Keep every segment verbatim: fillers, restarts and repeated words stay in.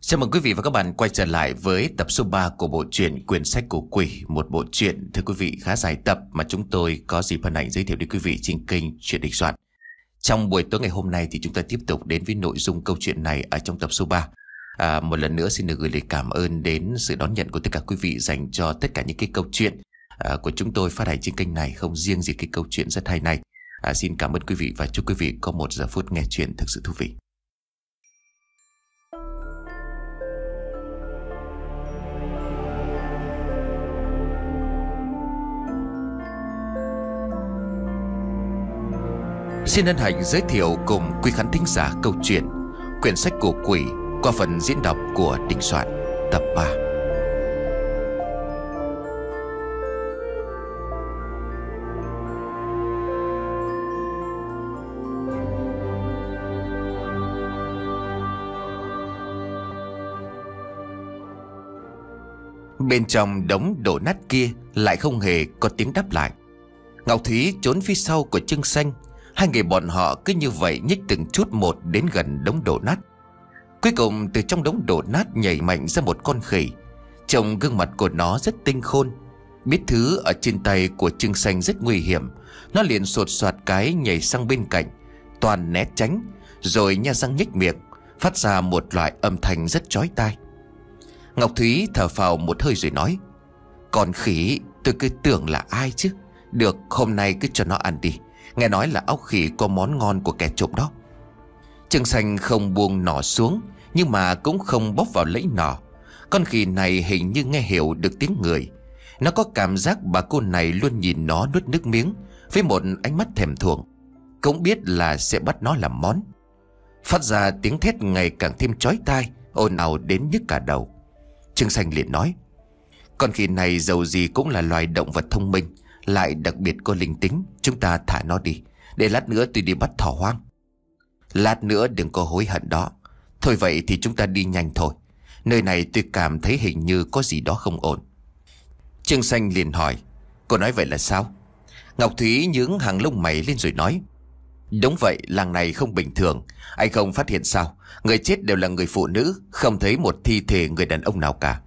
Chào mừng quý vị và các bạn quay trở lại với tập số ba của bộ truyện Quyển sách của quỷ. Một bộ truyện, thưa quý vị, khá dài tập mà chúng tôi có dịp hân hạnh giới thiệu đến quý vị trên kênh Truyện Đình Soạn. Trong buổi tối ngày hôm nay thì chúng ta tiếp tục đến với nội dung câu chuyện này ở trong tập số ba. À, một lần nữa xin được gửi lời cảm ơn đến sự đón nhận của tất cả quý vị dành cho tất cả những cái câu chuyện à, của chúng tôi phát hành trên kênh này, không riêng gì cái câu chuyện rất hay này. À, xin cảm ơn quý vị và chúc quý vị có một giờ phút nghe chuyện thực sự thú vị. Xin hân hạnh giới thiệu cùng quý khán thính giả câu chuyện Quyển sách của quỷ qua phần diễn đọc của Đình Soạn tập ba. Bên trong đống đổ nát kia lại không hề có tiếng đáp lại. Ngọc Thúy trốn phía sau của Trương Xanh. Hai người bọn họ cứ như vậy nhích từng chút một đến gần đống đổ nát. Cuối cùng từ trong đống đổ nát nhảy mạnh ra một con khỉ. Trông gương mặt của nó rất tinh khôn. Biết thứ ở trên tay của Trương Xanh rất nguy hiểm, nó liền sột soạt cái nhảy sang bên cạnh, toàn né tránh, rồi nha răng nhếch miệng, phát ra một loại âm thanh rất chói tai. Ngọc Thúy thở phào một hơi rồi nói: "Con khỉ, tôi cứ tưởng là ai chứ. Được, hôm nay cứ cho nó ăn đi. Nghe nói là ốc khỉ có món ngon của kẻ trộm đó." Trương Xanh không buông nỏ xuống, nhưng mà cũng không bóp vào lẫy nỏ. Con khỉ này hình như nghe hiểu được tiếng người. Nó có cảm giác bà cô này luôn nhìn nó nuốt nước miếng với một ánh mắt thèm thuồng, cũng biết là sẽ bắt nó làm món. Phát ra tiếng thét ngày càng thêm chói tai, ồn ào đến nhức cả đầu. Trương Xanh liền nói: "Con khỉ này dầu gì cũng là loài động vật thông minh, lại đặc biệt có linh tính. Chúng ta thả nó đi, để lát nữa tôi đi bắt thỏ hoang." "Lát nữa đừng có hối hận đó. Thôi vậy thì chúng ta đi nhanh thôi. Nơi này tôi cảm thấy hình như có gì đó không ổn." Trương Xanh liền hỏi: "Cô nói vậy là sao?" Ngọc Thúy nhướng hàng lông mày lên rồi nói: "Đúng vậy, làng này không bình thường. Anh không phát hiện sao? Người chết đều là người phụ nữ, không thấy một thi thể người đàn ông nào cả."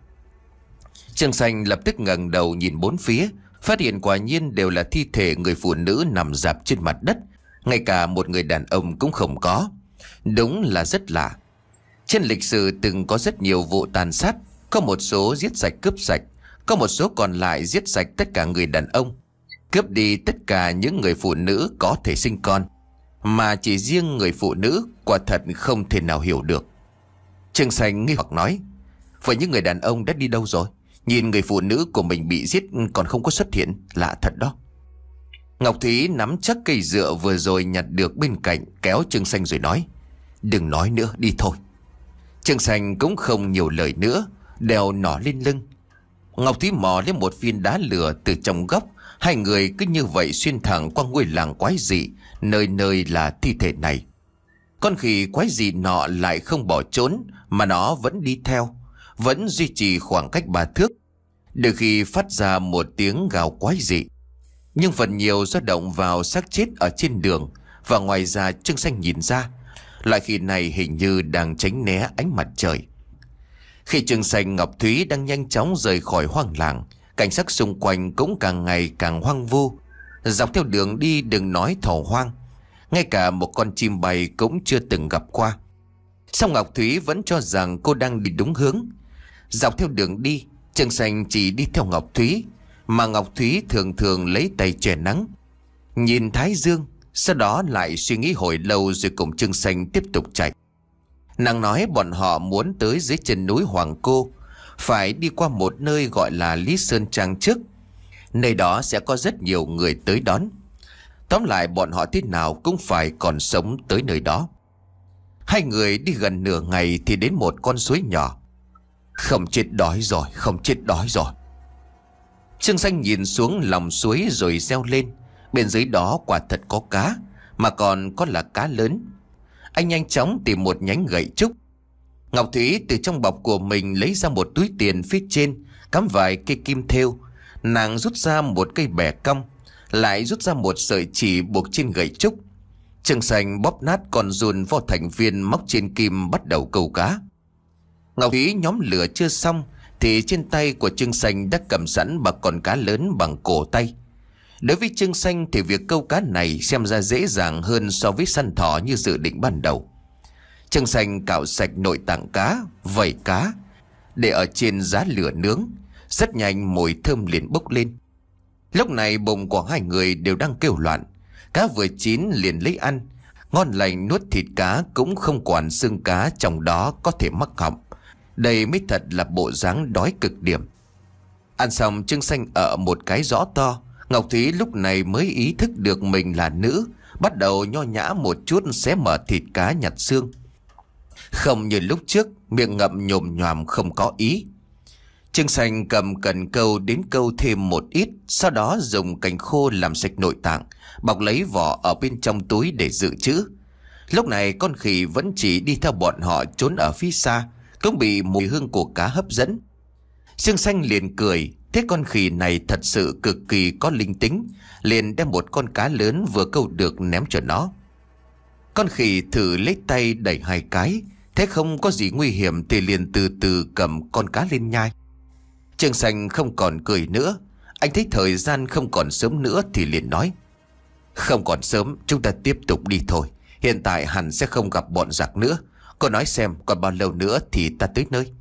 Trương Xanh lập tức ngẩng đầu nhìn bốn phía, phát hiện quả nhiên đều là thi thể người phụ nữ nằm rạp trên mặt đất, ngay cả một người đàn ông cũng không có. Đúng là rất lạ. Trên lịch sử từng có rất nhiều vụ tàn sát, có một số giết sạch cướp sạch, có một số còn lại giết sạch tất cả người đàn ông, cướp đi tất cả những người phụ nữ có thể sinh con. Mà chỉ riêng người phụ nữ quả thật không thể nào hiểu được. Trương Xanh nghi hoặc nói: "Vậy những người đàn ông đã đi đâu rồi? Nhìn người phụ nữ của mình bị giết còn không có xuất hiện, lạ thật đó." Ngọc Thúy nắm chắc cây dựa vừa rồi nhặt được bên cạnh, kéo Trương Xanh rồi nói: "Đừng nói nữa, đi thôi." Trương Xanh cũng không nhiều lời nữa, đèo nỏ lên lưng. Ngọc Thúy mò lên một viên đá lửa từ trong góc. Hai người cứ như vậy xuyên thẳng qua ngôi làng quái dị, nơi nơi là thi thể này. Con khỉ quái dị nọ lại không bỏ trốn, mà nó vẫn đi theo, vẫn duy trì khoảng cách ba thước, đôi khi phát ra một tiếng gào quái dị. Nhưng phần nhiều do động vào xác chết ở trên đường. Và ngoài ra Trương Xanh nhìn ra, loại khỉ này hình như đang tránh né ánh mặt trời. Khi Trương Xanh, Ngọc Thúy đang nhanh chóng rời khỏi hoang làng, cảnh sắc xung quanh cũng càng ngày càng hoang vu. Dọc theo đường đi đừng nói thỏ hoang, ngay cả một con chim bay cũng chưa từng gặp qua. Song Ngọc Thúy vẫn cho rằng cô đang đi đúng hướng. Dọc theo đường đi, Trương Xanh chỉ đi theo Ngọc Thúy, mà Ngọc Thúy thường thường lấy tay che nắng, nhìn thái dương, sau đó lại suy nghĩ hồi lâu rồi cùng Trương Xanh tiếp tục chạy. Nàng nói bọn họ muốn tới dưới chân núi Hoàng Cô, phải đi qua một nơi gọi là Lý Sơn Trang trước. Nơi đó sẽ có rất nhiều người tới đón. Tóm lại bọn họ thế nào cũng phải còn sống tới nơi đó. Hai người đi gần nửa ngày thì đến một con suối nhỏ. Không chết đói rồi, không chết đói rồi. Trương Xanh nhìn xuống lòng suối rồi reo lên. Bên dưới đó quả thật có cá, mà còn có là cá lớn. Anh nhanh chóng tìm một nhánh gậy trúc. Ngọc Thúy từ trong bọc của mình lấy ra một túi tiền, phía trên cắm vài cây kim thêu. Nàng rút ra một cây bẻ cong, lại rút ra một sợi chỉ buộc trên gậy trúc. Trương Xanh bóp nát con giun vào thành viên, móc trên kim bắt đầu câu cá. Ngọc Thúy nhóm lửa chưa xong thì trên tay của Trương Xanh đã cầm sẵn bà con cá lớn bằng cổ tay. Đối với Trương Xanh thì việc câu cá này xem ra dễ dàng hơn so với săn thỏ như dự định ban đầu. Trương Xanh cạo sạch nội tạng cá, vẩy cá để ở trên giá lửa nướng. Rất nhanh mùi thơm liền bốc lên. Lúc này bụng của hai người đều đang kêu loạn. Cá vừa chín liền lấy ăn, ngon lành nuốt thịt cá cũng không quản xương cá trong đó có thể mắc họng. Đây mới thật là bộ dáng đói cực điểm. Ăn xong Trương Xanh ở một cái rõ to. Ngọc Thúy lúc này mới ý thức được mình là nữ, bắt đầu nho nhã một chút xé mở thịt cá nhặt xương. Không như lúc trước, miệng ngậm nhồm nhòm không có ý. Trương Xanh cầm cần câu đến câu thêm một ít, sau đó dùng cành khô làm sạch nội tạng, bọc lấy vỏ ở bên trong túi để dự trữ. Lúc này con khỉ vẫn chỉ đi theo bọn họ trốn ở phía xa, cũng bị mùi hương của cá hấp dẫn. Trương Xanh liền cười, thế con khỉ này thật sự cực kỳ có linh tính, liền đem một con cá lớn vừa câu được ném cho nó. Con khỉ thử lấy tay đẩy hai cái, thế không có gì nguy hiểm thì liền từ từ cầm con cá lên nhai. Trương Xanh không còn cười nữa, anh thấy thời gian không còn sớm nữa thì liền nói: không còn sớm, chúng ta tiếp tục đi thôi. Hiện tại hẳn sẽ không gặp bọn giặc nữa. Cô nói xem còn bao lâu nữa thì ta tới nơi.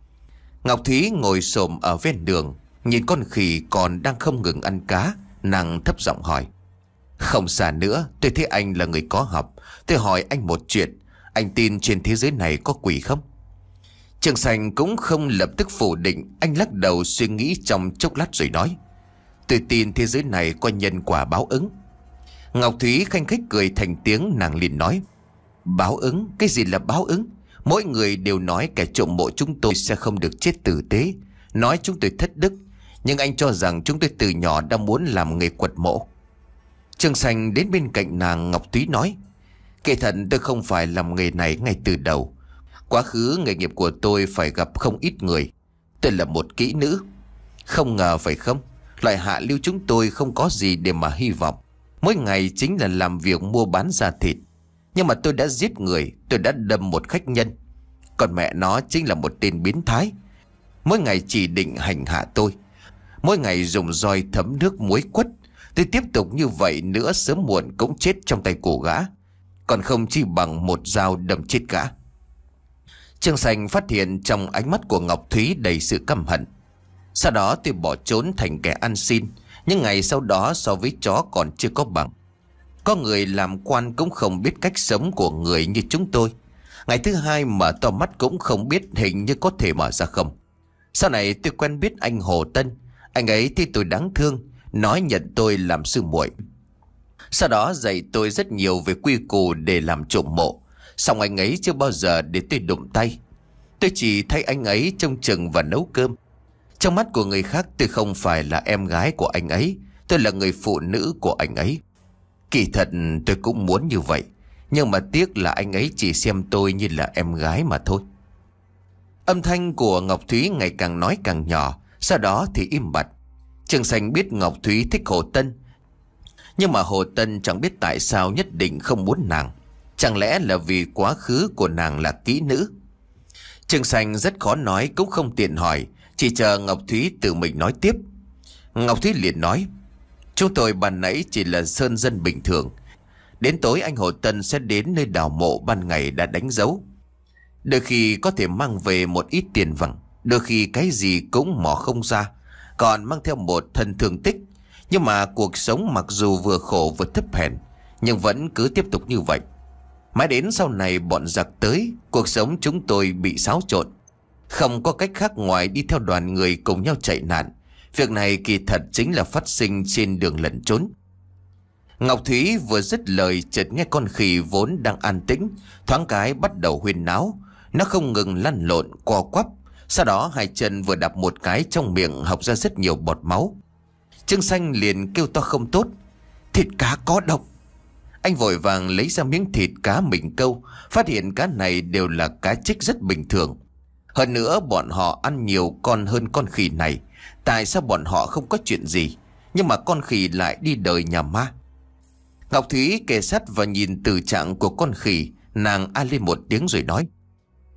Ngọc Thúy ngồi xổm ở ven đường, nhìn con khỉ còn đang không ngừng ăn cá, nàng thấp giọng hỏi: không xa nữa, tôi thấy anh là người có học. Tôi hỏi anh một chuyện, anh tin trên thế giới này có quỷ không? Trương Xanh cũng không lập tức phủ định, anh lắc đầu suy nghĩ trong chốc lát rồi nói: tôi tin thế giới này có nhân quả báo ứng. Ngọc Thúy khanh khách cười thành tiếng, nàng liền nói: báo ứng? Cái gì là báo ứng? Mỗi người đều nói kẻ trộm mộ chúng tôi sẽ không được chết tử tế, nói chúng tôi thất đức. Nhưng anh cho rằng chúng tôi từ nhỏ đã muốn làm nghề quật mộ. Trương Xanh đến bên cạnh nàng, Ngọc Thúy nói: kể thật tôi không phải làm nghề này ngay từ đầu. Quá khứ nghề nghiệp của tôi phải gặp không ít người. Tôi là một kỹ nữ. Không ngờ phải không, loại hạ lưu chúng tôi không có gì để mà hy vọng. Mỗi ngày chính là làm việc mua bán da thịt. Nhưng mà tôi đã giết người, tôi đã đâm một khách nhân. Còn mẹ nó chính là một tên biến thái. Mỗi ngày chỉ định hành hạ tôi. Mỗi ngày dùng roi thấm nước muối quất. Tôi tiếp tục như vậy nữa sớm muộn cũng chết trong tay của gã. Còn không chỉ bằng một dao đâm chết gã. Trương Xanh phát hiện trong ánh mắt của Ngọc Thúy đầy sự căm hận. Sau đó tôi bỏ trốn thành kẻ ăn xin. Nhưng ngày sau đó so với chó còn chưa có bằng. Có người làm quan cũng không biết cách sống của người như chúng tôi. Ngày thứ hai mở to mắt cũng không biết hình như có thể mở ra không. Sau này tôi quen biết anh Hồ Tân. Anh ấy thì tôi đáng thương, nói nhận tôi làm sư muội. Sau đó dạy tôi rất nhiều về quy củ để làm trộm mộ. Xong anh ấy chưa bao giờ để tôi đụng tay. Tôi chỉ thấy anh ấy trông chừng và nấu cơm. Trong mắt của người khác tôi không phải là em gái của anh ấy. Tôi là người phụ nữ của anh ấy. Kỳ thật tôi cũng muốn như vậy. Nhưng mà tiếc là anh ấy chỉ xem tôi như là em gái mà thôi. Âm thanh của Ngọc Thúy ngày càng nói càng nhỏ. Sau đó thì im bặt. Trương Xanh biết Ngọc Thúy thích Hồ Tân. Nhưng mà Hồ Tân chẳng biết tại sao nhất định không muốn nàng. Chẳng lẽ là vì quá khứ của nàng là kỹ nữ? Trương Xanh rất khó nói cũng không tiện hỏi. Chỉ chờ Ngọc Thúy tự mình nói tiếp. Ngọc Thúy liền nói: chúng tôi ban nãy chỉ là sơn dân bình thường. Đến tối anh Hồ Tân sẽ đến nơi đào mộ ban ngày đã đánh dấu. Đôi khi có thể mang về một ít tiền vàng, đôi khi cái gì cũng mò không ra, còn mang theo một thân thương tích. Nhưng mà cuộc sống mặc dù vừa khổ vừa thấp hèn, nhưng vẫn cứ tiếp tục như vậy. Mãi đến sau này bọn giặc tới, cuộc sống chúng tôi bị xáo trộn. Không có cách khác ngoài đi theo đoàn người cùng nhau chạy nạn. Việc này kỳ thật chính là phát sinh trên đường lẩn trốn. Ngọc Thúy vừa dứt lời chợt nghe con khỉ vốn đang an tĩnh thoáng cái bắt đầu huyên náo. Nó không ngừng lăn lộn co quắp. Sau đó hai chân vừa đạp một cái, trong miệng học ra rất nhiều bọt máu. Trương Xanh liền kêu to không tốt: thịt cá có độc. Anh vội vàng lấy ra miếng thịt cá mình câu, phát hiện cá này đều là cá trích rất bình thường. Hơn nữa bọn họ ăn nhiều con hơn con khỉ này. Tại sao bọn họ không có chuyện gì, nhưng mà con khỉ lại đi đời nhà ma? Ngọc Thúy kề sát và nhìn từ trạng của con khỉ, nàng a lên một tiếng rồi nói: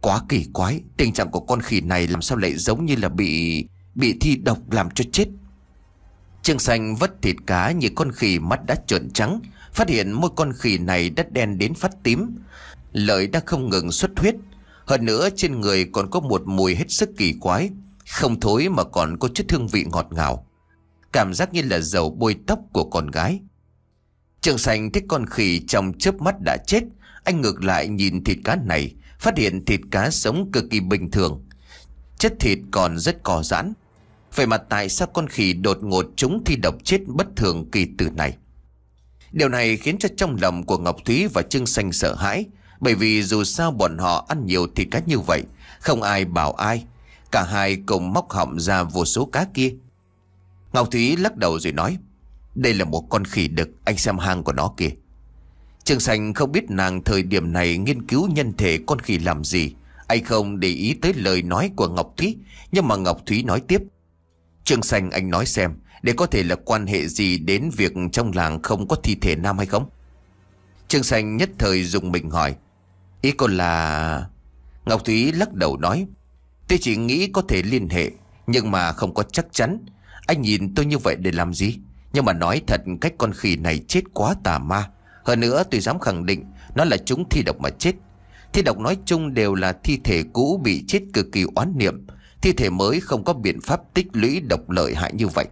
Quá kỳ quái, tình trạng của con khỉ này làm sao lại giống như là bị Bị thi độc làm cho chết. Trương Xanh vất thịt cá như con khỉ mắt đã trợn trắng, phát hiện môi con khỉ này đã đen đến phát tím, lợi đang không ngừng xuất huyết. Hơn nữa trên người còn có một mùi hết sức kỳ quái, không thối mà còn có chút hương vị ngọt ngào, cảm giác như là dầu bôi tóc của con gái. Trương Xanh thấy con khỉ trong chớp mắt đã chết. Anh ngược lại nhìn thịt cá này, phát hiện thịt cá sống cực kỳ bình thường, chất thịt còn rất co giãn. Vậy mà tại sao con khỉ đột ngột trúng thi độc chết bất thường kỳ tử này? Điều này khiến cho trong lòng của Ngọc Thúy và Trương Xanh sợ hãi, bởi vì dù sao bọn họ ăn nhiều thịt cá như vậy, không ai bảo ai. Cả hai cùng móc họng ra vô số cá kia. Ngọc Thúy lắc đầu rồi nói, đây là một con khỉ đực, anh xem hang của nó kìa. Trương Xanh không biết nàng thời điểm này nghiên cứu nhân thể con khỉ làm gì. Anh không để ý tới lời nói của Ngọc Thúy, nhưng mà Ngọc Thúy nói tiếp, Trương Xanh, anh nói xem, để có thể là quan hệ gì đến việc trong làng không có thi thể nam hay không? Trương Xanh nhất thời dùng mình hỏi, ý cô là... Ngọc Thúy lắc đầu nói, tôi chỉ nghĩ có thể liên hệ, nhưng mà không có chắc chắn. Anh nhìn tôi như vậy để làm gì? Nhưng mà nói thật, cách con khỉ này chết quá tà ma. Hơn nữa tôi dám khẳng định nó là trúng thi độc mà chết. Thi độc nói chung đều là thi thể cũ bị chết cực kỳ oán niệm. Thi thể mới không có biện pháp tích lũy độc lợi hại như vậy.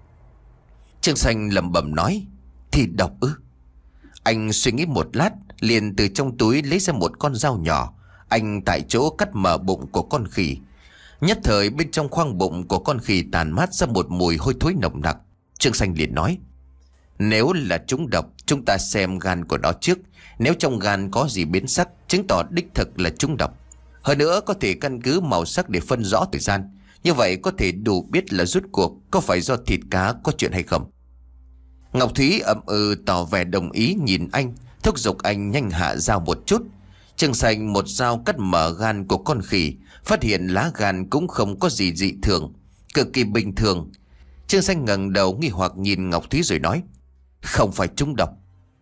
Trương Xanh lẩm bẩm nói, thi độc ư? Anh suy nghĩ một lát, liền từ trong túi lấy ra một con dao nhỏ. Anh tại chỗ cắt mở bụng của con khỉ. Nhất thời bên trong khoang bụng của con khỉ tàn mát ra một mùi hôi thối nồng nặc. Trương Xanh liền nói, nếu là trúng độc, chúng ta xem gan của nó trước. Nếu trong gan có gì biến sắc, chứng tỏ đích thực là trúng độc. Hơn nữa có thể căn cứ màu sắc để phân rõ thời gian. Như vậy có thể đủ biết là rút cuộc có phải do thịt cá có chuyện hay không. Ngọc Thúy ậm ừ tỏ vẻ đồng ý nhìn anh, thúc giục anh nhanh hạ dao một chút. Trương Xanh một dao cắt mở gan của con khỉ, phát hiện lá gan cũng không có gì dị thường, cực kỳ bình thường. Trương Xanh ngẩng đầu nghi hoặc nhìn Ngọc Thúy rồi nói, không phải trúng độc.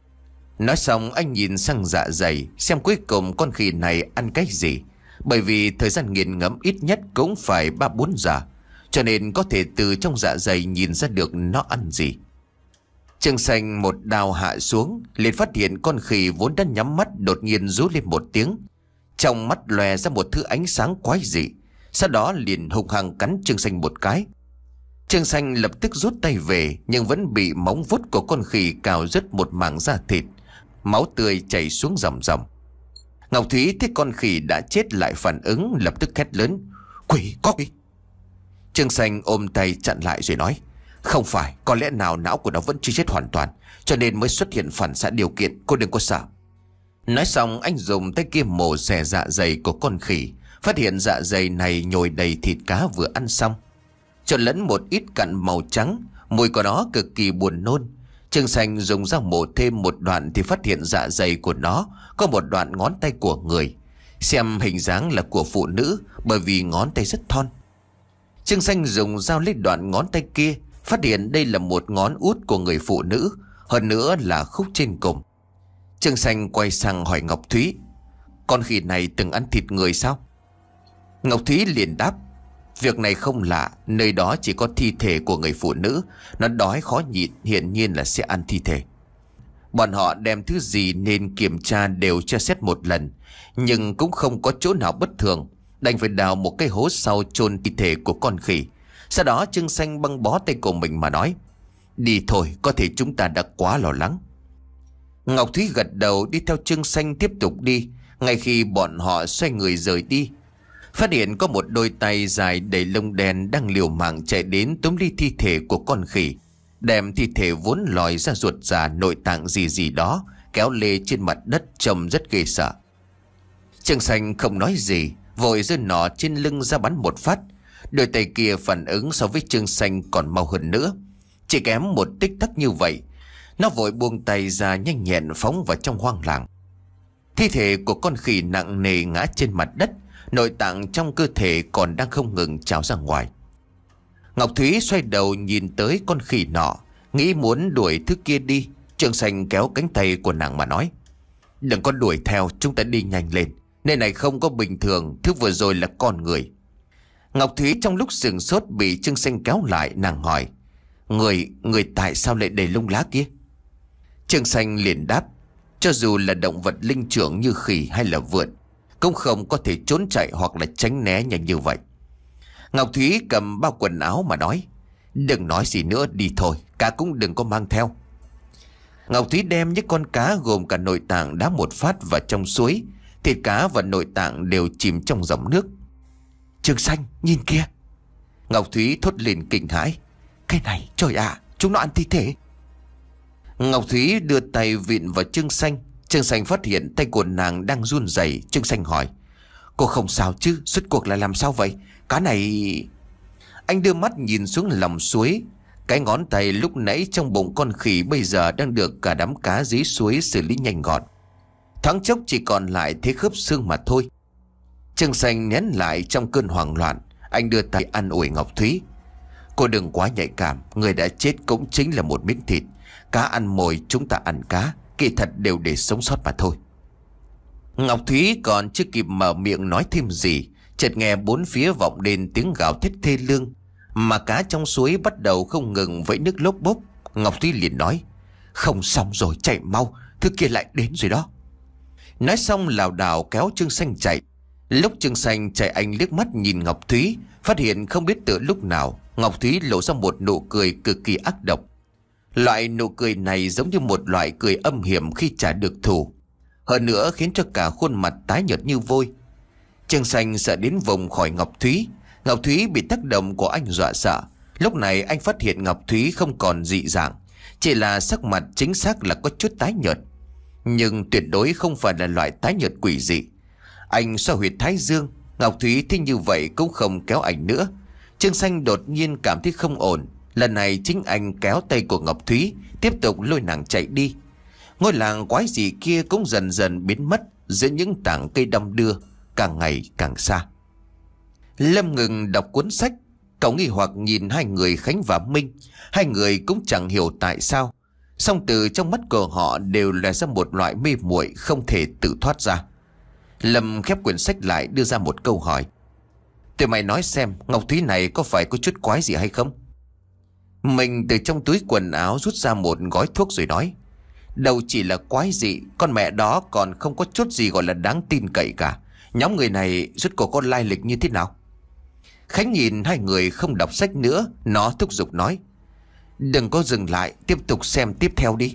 Nói xong anh nhìn sang dạ dày, xem cuối cùng con khỉ này ăn cái gì. Bởi vì thời gian nghiền ngẫm ít nhất cũng phải ba bốn giờ, cho nên có thể từ trong dạ dày nhìn ra được nó ăn gì. Trương Xanh một đao hạ xuống, liền phát hiện con khỉ vốn đã nhắm mắt đột nhiên rú lên một tiếng. Trong mắt lòe ra một thứ ánh sáng quái dị, sau đó liền hung hăng cắn Trương Xanh một cái. Trương Xanh lập tức rút tay về, nhưng vẫn bị móng vuốt của con khỉ cào rứt một mảng da thịt, máu tươi chảy xuống ròng ròng. Ngọc Thúy thấy con khỉ đã chết lại phản ứng, lập tức hét lớn, quỷ, có quỷ. Trương Xanh ôm tay chặn lại rồi nói, không phải, có lẽ nào não của nó vẫn chưa chết hoàn toàn, cho nên mới xuất hiện phản xạ điều kiện, cô đừng có sợ. Nói xong anh dùng tay kia mổ xẻ dạ dày của con khỉ, phát hiện dạ dày này nhồi đầy thịt cá vừa ăn xong, trộn lẫn một ít cặn màu trắng, mùi của nó cực kỳ buồn nôn. Trương Xanh dùng dao mổ thêm một đoạn thì phát hiện dạ dày của nó có một đoạn ngón tay của người, xem hình dáng là của phụ nữ bởi vì ngón tay rất thon. Trương Xanh dùng dao lấy đoạn ngón tay kia, phát hiện đây là một ngón út của người phụ nữ, hơn nữa là khúc trên cùng. Trương Xanh quay sang hỏi Ngọc Thúy, con khỉ này từng ăn thịt người sao? Ngọc Thúy liền đáp, việc này không lạ, nơi đó chỉ có thi thể của người phụ nữ, nó đói khó nhịn, hiển nhiên là sẽ ăn thi thể. Bọn họ đem thứ gì nên kiểm tra đều tra xét một lần, nhưng cũng không có chỗ nào bất thường, đành phải đào một cái hố sau chôn thi thể của con khỉ. Sau đó Trương Xanh băng bó tay của mình mà nói, đi thôi, có thể chúng ta đã quá lo lắng. Ngọc Thúy gật đầu đi theo Trương Xanh tiếp tục đi. Ngay khi bọn họ xoay người rời đi, phát hiện có một đôi tay dài đầy lông đen đang liều mạng chạy đến túm đi thi thể của con khỉ, đem thi thể vốn lòi ra ruột già nội tạng gì gì đó kéo lê trên mặt đất, trông rất ghê sợ. Trương Xanh không nói gì, vội giơ nỏ trên lưng ra bắn một phát. Đôi tay kia phản ứng so với Trương Xanh còn mau hơn nữa, chỉ kém một tích tắc như vậy, nó vội buông tay ra nhanh nhẹn phóng vào trong hoang làng. Thi thể của con khỉ nặng nề ngã trên mặt đất, nội tạng trong cơ thể còn đang không ngừng trào ra ngoài. Ngọc Thúy xoay đầu nhìn tới con khỉ nọ, nghĩ muốn đuổi thứ kia đi. Trương Xanh kéo cánh tay của nàng mà nói, đừng có đuổi theo, chúng ta đi nhanh lên. Nơi này không có bình thường, thứ vừa rồi là con người. Ngọc Thúy trong lúc sừng sốt bị Trương Xanh kéo lại, nàng hỏi: Người, người tại sao lại để lông lá kia? Trương Xanh liền đáp: Cho dù là động vật linh trưởng như khỉ hay là vượn, cũng không có thể trốn chạy hoặc là tránh né nhanh như vậy. Ngọc Thúy cầm bao quần áo mà nói: Đừng nói gì nữa, đi thôi, cá cũng đừng có mang theo. Ngọc Thúy đem những con cá gồm cả nội tạng đá một phát vào trong suối. Thịt cá và nội tạng đều chìm trong dòng nước. Trương Xanh, nhìn kìa! Ngọc Thúy thốt lên kinh hãi: Cái này, trời ạ, à, chúng nó ăn thi thể. Ngọc Thúy đưa tay vịn vào Trương Xanh. Trương Xanh phát hiện tay của nàng đang run rẩy. Trương Xanh hỏi: Cô không sao chứ? Rốt cuộc là làm sao vậy? Cá này... Anh đưa mắt nhìn xuống lòng suối. Cái ngón tay lúc nãy trong bụng con khỉ bây giờ đang được cả đám cá dưới suối xử lý nhanh gọn. Thoáng chốc chỉ còn lại thế khớp xương mà thôi. Trương Xanh nén lại trong cơn hoảng loạn. Anh đưa tay an ủi Ngọc Thúy: Cô đừng quá nhạy cảm. Người đã chết cũng chính là một miếng thịt. Cá ăn mồi, chúng ta ăn cá. Kỳ thật đều để sống sót mà thôi. Ngọc Thúy còn chưa kịp mở miệng nói thêm gì, chợt nghe bốn phía vọng đến tiếng gào thét thê lương. Mà cá trong suối bắt đầu không ngừng vẫy nước lốp bốp. Ngọc Thúy liền nói: Không xong rồi, chạy mau, thứ kia lại đến rồi đó. Nói xong lảo đảo kéo Trương Xanh chạy. Lúc Trương Xanh chạy, anh liếc mắt nhìn Ngọc Thúy, phát hiện không biết từ lúc nào Ngọc Thúy lộ ra một nụ cười cực kỳ ác độc. Loại nụ cười này giống như một loại cười âm hiểm khi trả được thù, hơn nữa khiến cho cả khuôn mặt tái nhợt như vôi. Trương Xanh sợ đến vùng khỏi Ngọc Thúy. Ngọc Thúy bị tác động của anh dọa sợ. Lúc này anh phát hiện Ngọc Thúy không còn dị dạng, chỉ là sắc mặt chính xác là có chút tái nhợt, nhưng tuyệt đối không phải là loại tái nhợt quỷ dị. Anh xoa huyệt thái dương. Ngọc Thúy thấy như vậy cũng không kéo anh nữa. Trương Xanh đột nhiên cảm thấy không ổn. Lần này chính anh kéo tay của Ngọc Thúy, tiếp tục lôi nàng chạy đi. Ngôi làng quái dị kia cũng dần dần biến mất giữa những tảng cây đong đưa, càng ngày càng xa. Lâm ngừng đọc cuốn sách. Cậu nghi hoặc nhìn hai người Khánh và Minh. Hai người cũng chẳng hiểu tại sao, song từ trong mắt của họ đều là ra một loại mê muội không thể tự thoát ra. Lâm khép quyển sách lại, đưa ra một câu hỏi: Tụi mày nói xem, Ngọc Thúy này có phải có chút quái gì hay không? Mình từ trong túi quần áo rút ra một gói thuốc rồi nói: Đâu chỉ là quái dị, con mẹ đó còn không có chút gì gọi là đáng tin cậy cả. Nhóm người này rốt cuộc có lai lịch như thế nào? Khánh nhìn hai người không đọc sách nữa, nó thúc giục nói: Đừng có dừng lại, tiếp tục xem tiếp theo đi.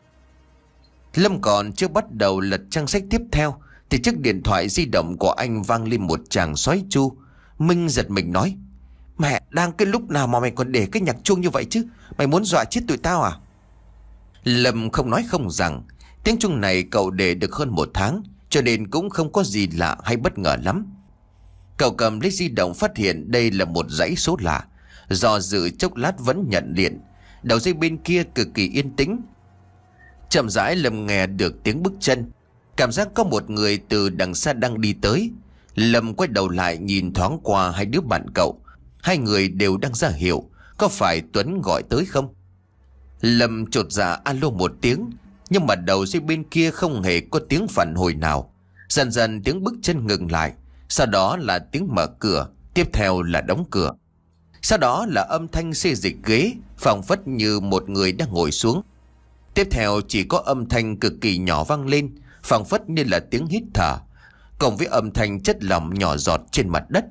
Lâm còn chưa bắt đầu lật trang sách tiếp theo thì chiếc điện thoại di động của anh vang lên một tràng xoáy chu. Minh giật mình nói: Mẹ, đang cái lúc nào mà mày còn để cái nhạc chuông như vậy chứ? Mày muốn dọa chết tụi tao à? Lâm không nói không rằng tiếng chuông này cậu để được hơn một tháng, cho nên cũng không có gì lạ hay bất ngờ lắm. Cậu cầm lấy di động, phát hiện đây là một dãy số lạ. Do dự chốc lát vẫn nhận điện. Đầu dây bên kia cực kỳ yên tĩnh. Chậm rãi Lâm nghe được tiếng bước chân, cảm giác có một người từ đằng xa đang đi tới. Lâm quay đầu lại nhìn thoáng qua hai đứa bạn cậu. Hai người đều đang ra hiệu. Có phải Tuấn gọi tới không? Lâm chột dạ alo một tiếng, nhưng mà đầu dây bên kia không hề có tiếng phản hồi nào. Dần dần tiếng bước chân ngừng lại, sau đó là tiếng mở cửa, tiếp theo là đóng cửa. Sau đó là âm thanh xê dịch ghế, phảng phất như một người đang ngồi xuống. Tiếp theo chỉ có âm thanh cực kỳ nhỏ vang lên, phảng phất như là tiếng hít thở, cộng với âm thanh chất lỏng nhỏ giọt trên mặt đất.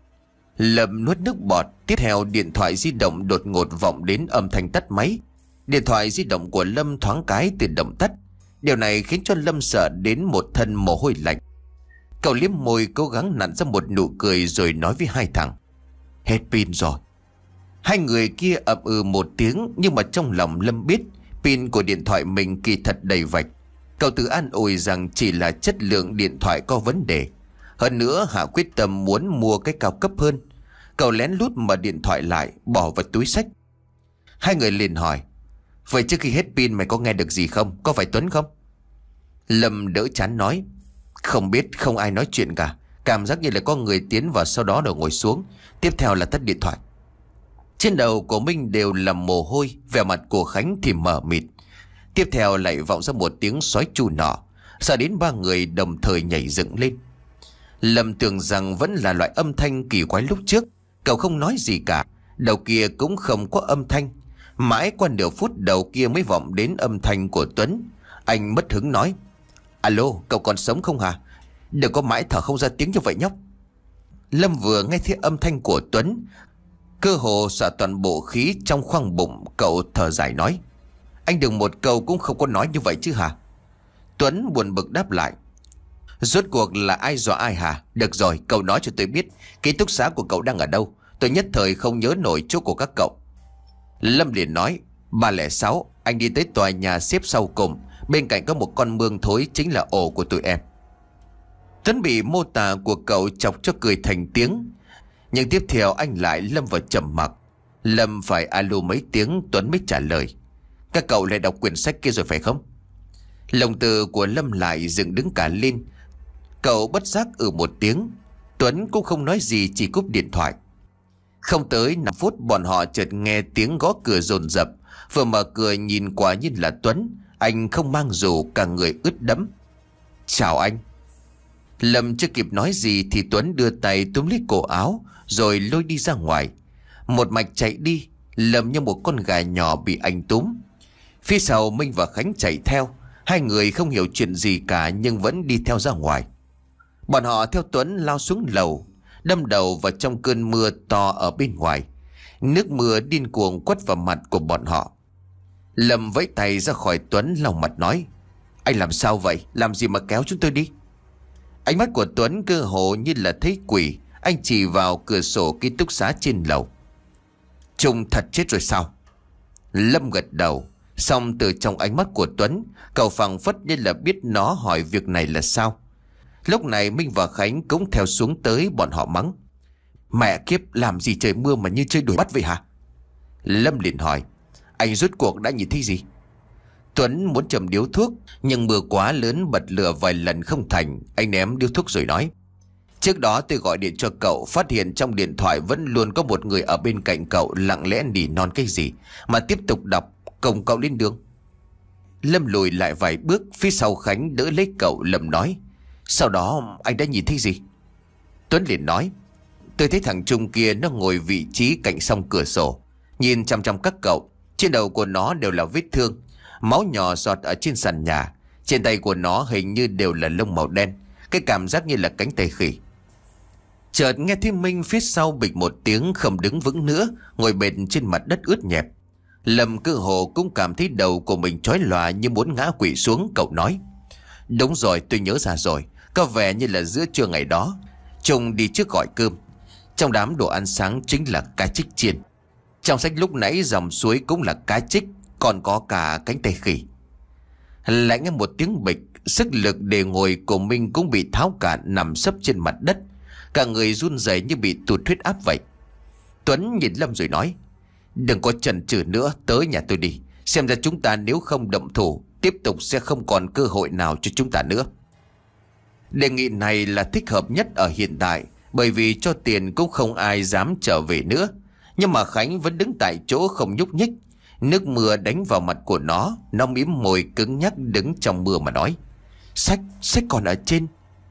Lâm nuốt nước bọt. Tiếp theo điện thoại di động đột ngột vọng đến âm thanh tắt máy. Điện thoại di động của Lâm thoáng cái tự động tắt. Điều này khiến cho Lâm sợ đến một thân mồ hôi lạnh. Cậu liếm môi cố gắng nặn ra một nụ cười rồi nói với hai thằng: Hết pin rồi. Hai người kia ậm ừ một tiếng, nhưng mà trong lòng Lâm biết pin của điện thoại mình kỳ thật đầy vạch. Cậu tự an ủi rằng chỉ là chất lượng điện thoại có vấn đề. Hơn nữa Hạ quyết tâm muốn mua cái cao cấp hơn. Cậu lén lút mở điện thoại lại, bỏ vào túi xách. Hai người liền hỏi: Vậy trước khi hết pin mày có nghe được gì không? Có phải Tuấn không? Lâm đỡ chán nói: Không biết, không ai nói chuyện cả. Cảm giác như là có người tiến vào, sau đó rồi ngồi xuống. Tiếp theo là tắt điện thoại. Trên đầu của Minh đều là mồ hôi, vẻ mặt của Khánh thì mờ mịt. Tiếp theo lại vọng ra một tiếng sói chu nọ. Sợ đến ba người đồng thời nhảy dựng lên. Lâm tưởng rằng vẫn là loại âm thanh kỳ quái lúc trước. Cậu không nói gì cả. Đầu kia cũng không có âm thanh. Mãi qua nửa phút đầu kia mới vọng đến âm thanh của Tuấn. Anh mất hứng nói: Alo, cậu còn sống không hả? Đừng có mãi thở không ra tiếng như vậy nhóc. Lâm vừa nghe thấy âm thanh của Tuấn, cơ hồ xả toàn bộ khí trong khoang bụng. Cậu thở dài nói: Anh đừng một câu cũng không có nói như vậy chứ hả? Tuấn buồn bực đáp lại: Rốt cuộc là ai dọa ai hả? Được rồi, cậu nói cho tôi biết ký túc xá của cậu đang ở đâu. Tôi nhất thời không nhớ nổi chỗ của các cậu. Lâm liền nói: ba không sáu. Anh đi tới tòa nhà xếp sau cùng. Bên cạnh có một con mương thối, chính là ổ của tụi em. Tuấn bị mô tả của cậu chọc cho cười thành tiếng. Nhưng tiếp theo anh lại lâm vào trầm mặc. Lâm phải alo mấy tiếng Tuấn mới trả lời: Các cậu lại đọc quyển sách kia rồi phải không? Lòng từ của Lâm lại dựng đứng cả lên. Cậu bất giác ừ một tiếng. Tuấn cũng không nói gì, chỉ cúp điện thoại. Không tới năm phút bọn họ chợt nghe tiếng gõ cửa dồn dập. Vừa mở cửa nhìn quả nhiên là Tuấn. Anh không mang dù, cả người ướt đẫm. Chào anh. Lâm chưa kịp nói gì thì Tuấn đưa tay túm lấy cổ áo rồi lôi đi ra ngoài. Một mạch chạy đi. Lâm như một con gà nhỏ bị anh túm. Phía sau Minh và Khánh chạy theo. Hai người không hiểu chuyện gì cả nhưng vẫn đi theo ra ngoài. Bọn họ theo Tuấn lao xuống lầu, đâm đầu vào trong cơn mưa to ở bên ngoài. Nước mưa điên cuồng quất vào mặt của bọn họ. Lâm vẫy tay ra khỏi Tuấn, lau mặt nói: Anh làm sao vậy? Làm gì mà kéo chúng tôi đi? Ánh mắt của Tuấn cơ hồ như là thấy quỷ. Anh chỉ vào cửa sổ ký túc xá trên lầu. Trung thật chết rồi sao? Lâm gật đầu. Xong từ trong ánh mắt của Tuấn, cậu phảng phất như là biết nó hỏi việc này là sao. Lúc này Minh và Khánh cũng theo xuống tới. Bọn họ mắng: Mẹ kiếp, làm gì trời mưa mà như chơi đuổi bắt vậy hả? Lâm liền hỏi: Anh rốt cuộc đã nhìn thấy gì? Tuấn muốn châm điếu thuốc nhưng mưa quá lớn, bật lửa vài lần không thành. Anh ném điếu thuốc rồi nói: Trước đó tôi gọi điện cho cậu, phát hiện trong điện thoại vẫn luôn có một người ở bên cạnh cậu lặng lẽ nỉ non cái gì mà tiếp tục đọc, cùng cậu lên đường. Lâm lùi lại vài bước phía sau Khánh đỡ lấy cậu. Lâm nói: Sau đó anh đã nhìn thấy gì? Tuấn liền nói: Tôi thấy thằng Trung kia nó ngồi vị trí cạnh song cửa sổ, nhìn chăm chăm các cậu. Trên đầu của nó đều là vết thương, máu nhỏ giọt ở trên sàn nhà. Trên tay của nó hình như đều là lông màu đen, cái cảm giác như là cánh tay khỉ. Chợt nghe thấy Minh phía sau bịch một tiếng, không đứng vững nữa, ngồi bệt trên mặt đất ướt nhẹp. Lâm cơ hồ cũng cảm thấy đầu của mình chói lòa như muốn ngã quỵ xuống. Cậu nói: Đúng rồi, tôi nhớ ra rồi. Có vẻ như là giữa trưa ngày đó Trung đi trước gọi cơm. Trong đám đồ ăn sáng chính là cá trích chiên. Trong sách lúc nãy dòng suối cũng là cá trích, còn có cả cánh tay khỉ. Lại nghe một tiếng bịch, sức lực để ngồi của Minh cũng bị tháo cạn, nằm sấp trên mặt đất. Cả người run rẩy như bị tụt huyết áp vậy. Tuấn nhìn Lâm rồi nói: Đừng có chần chừ nữa, tới nhà tôi đi. Xem ra chúng ta nếu không động thủ, tiếp tục sẽ không còn cơ hội nào cho chúng ta nữa. Đề nghị này là thích hợp nhất ở hiện tại, bởi vì cho tiền cũng không ai dám trở về nữa. Nhưng mà Khánh vẫn đứng tại chỗ không nhúc nhích. Nước mưa đánh vào mặt của nó. Nó mím môi cứng nhắc đứng trong mưa mà nói: Sách, sách còn ở trên.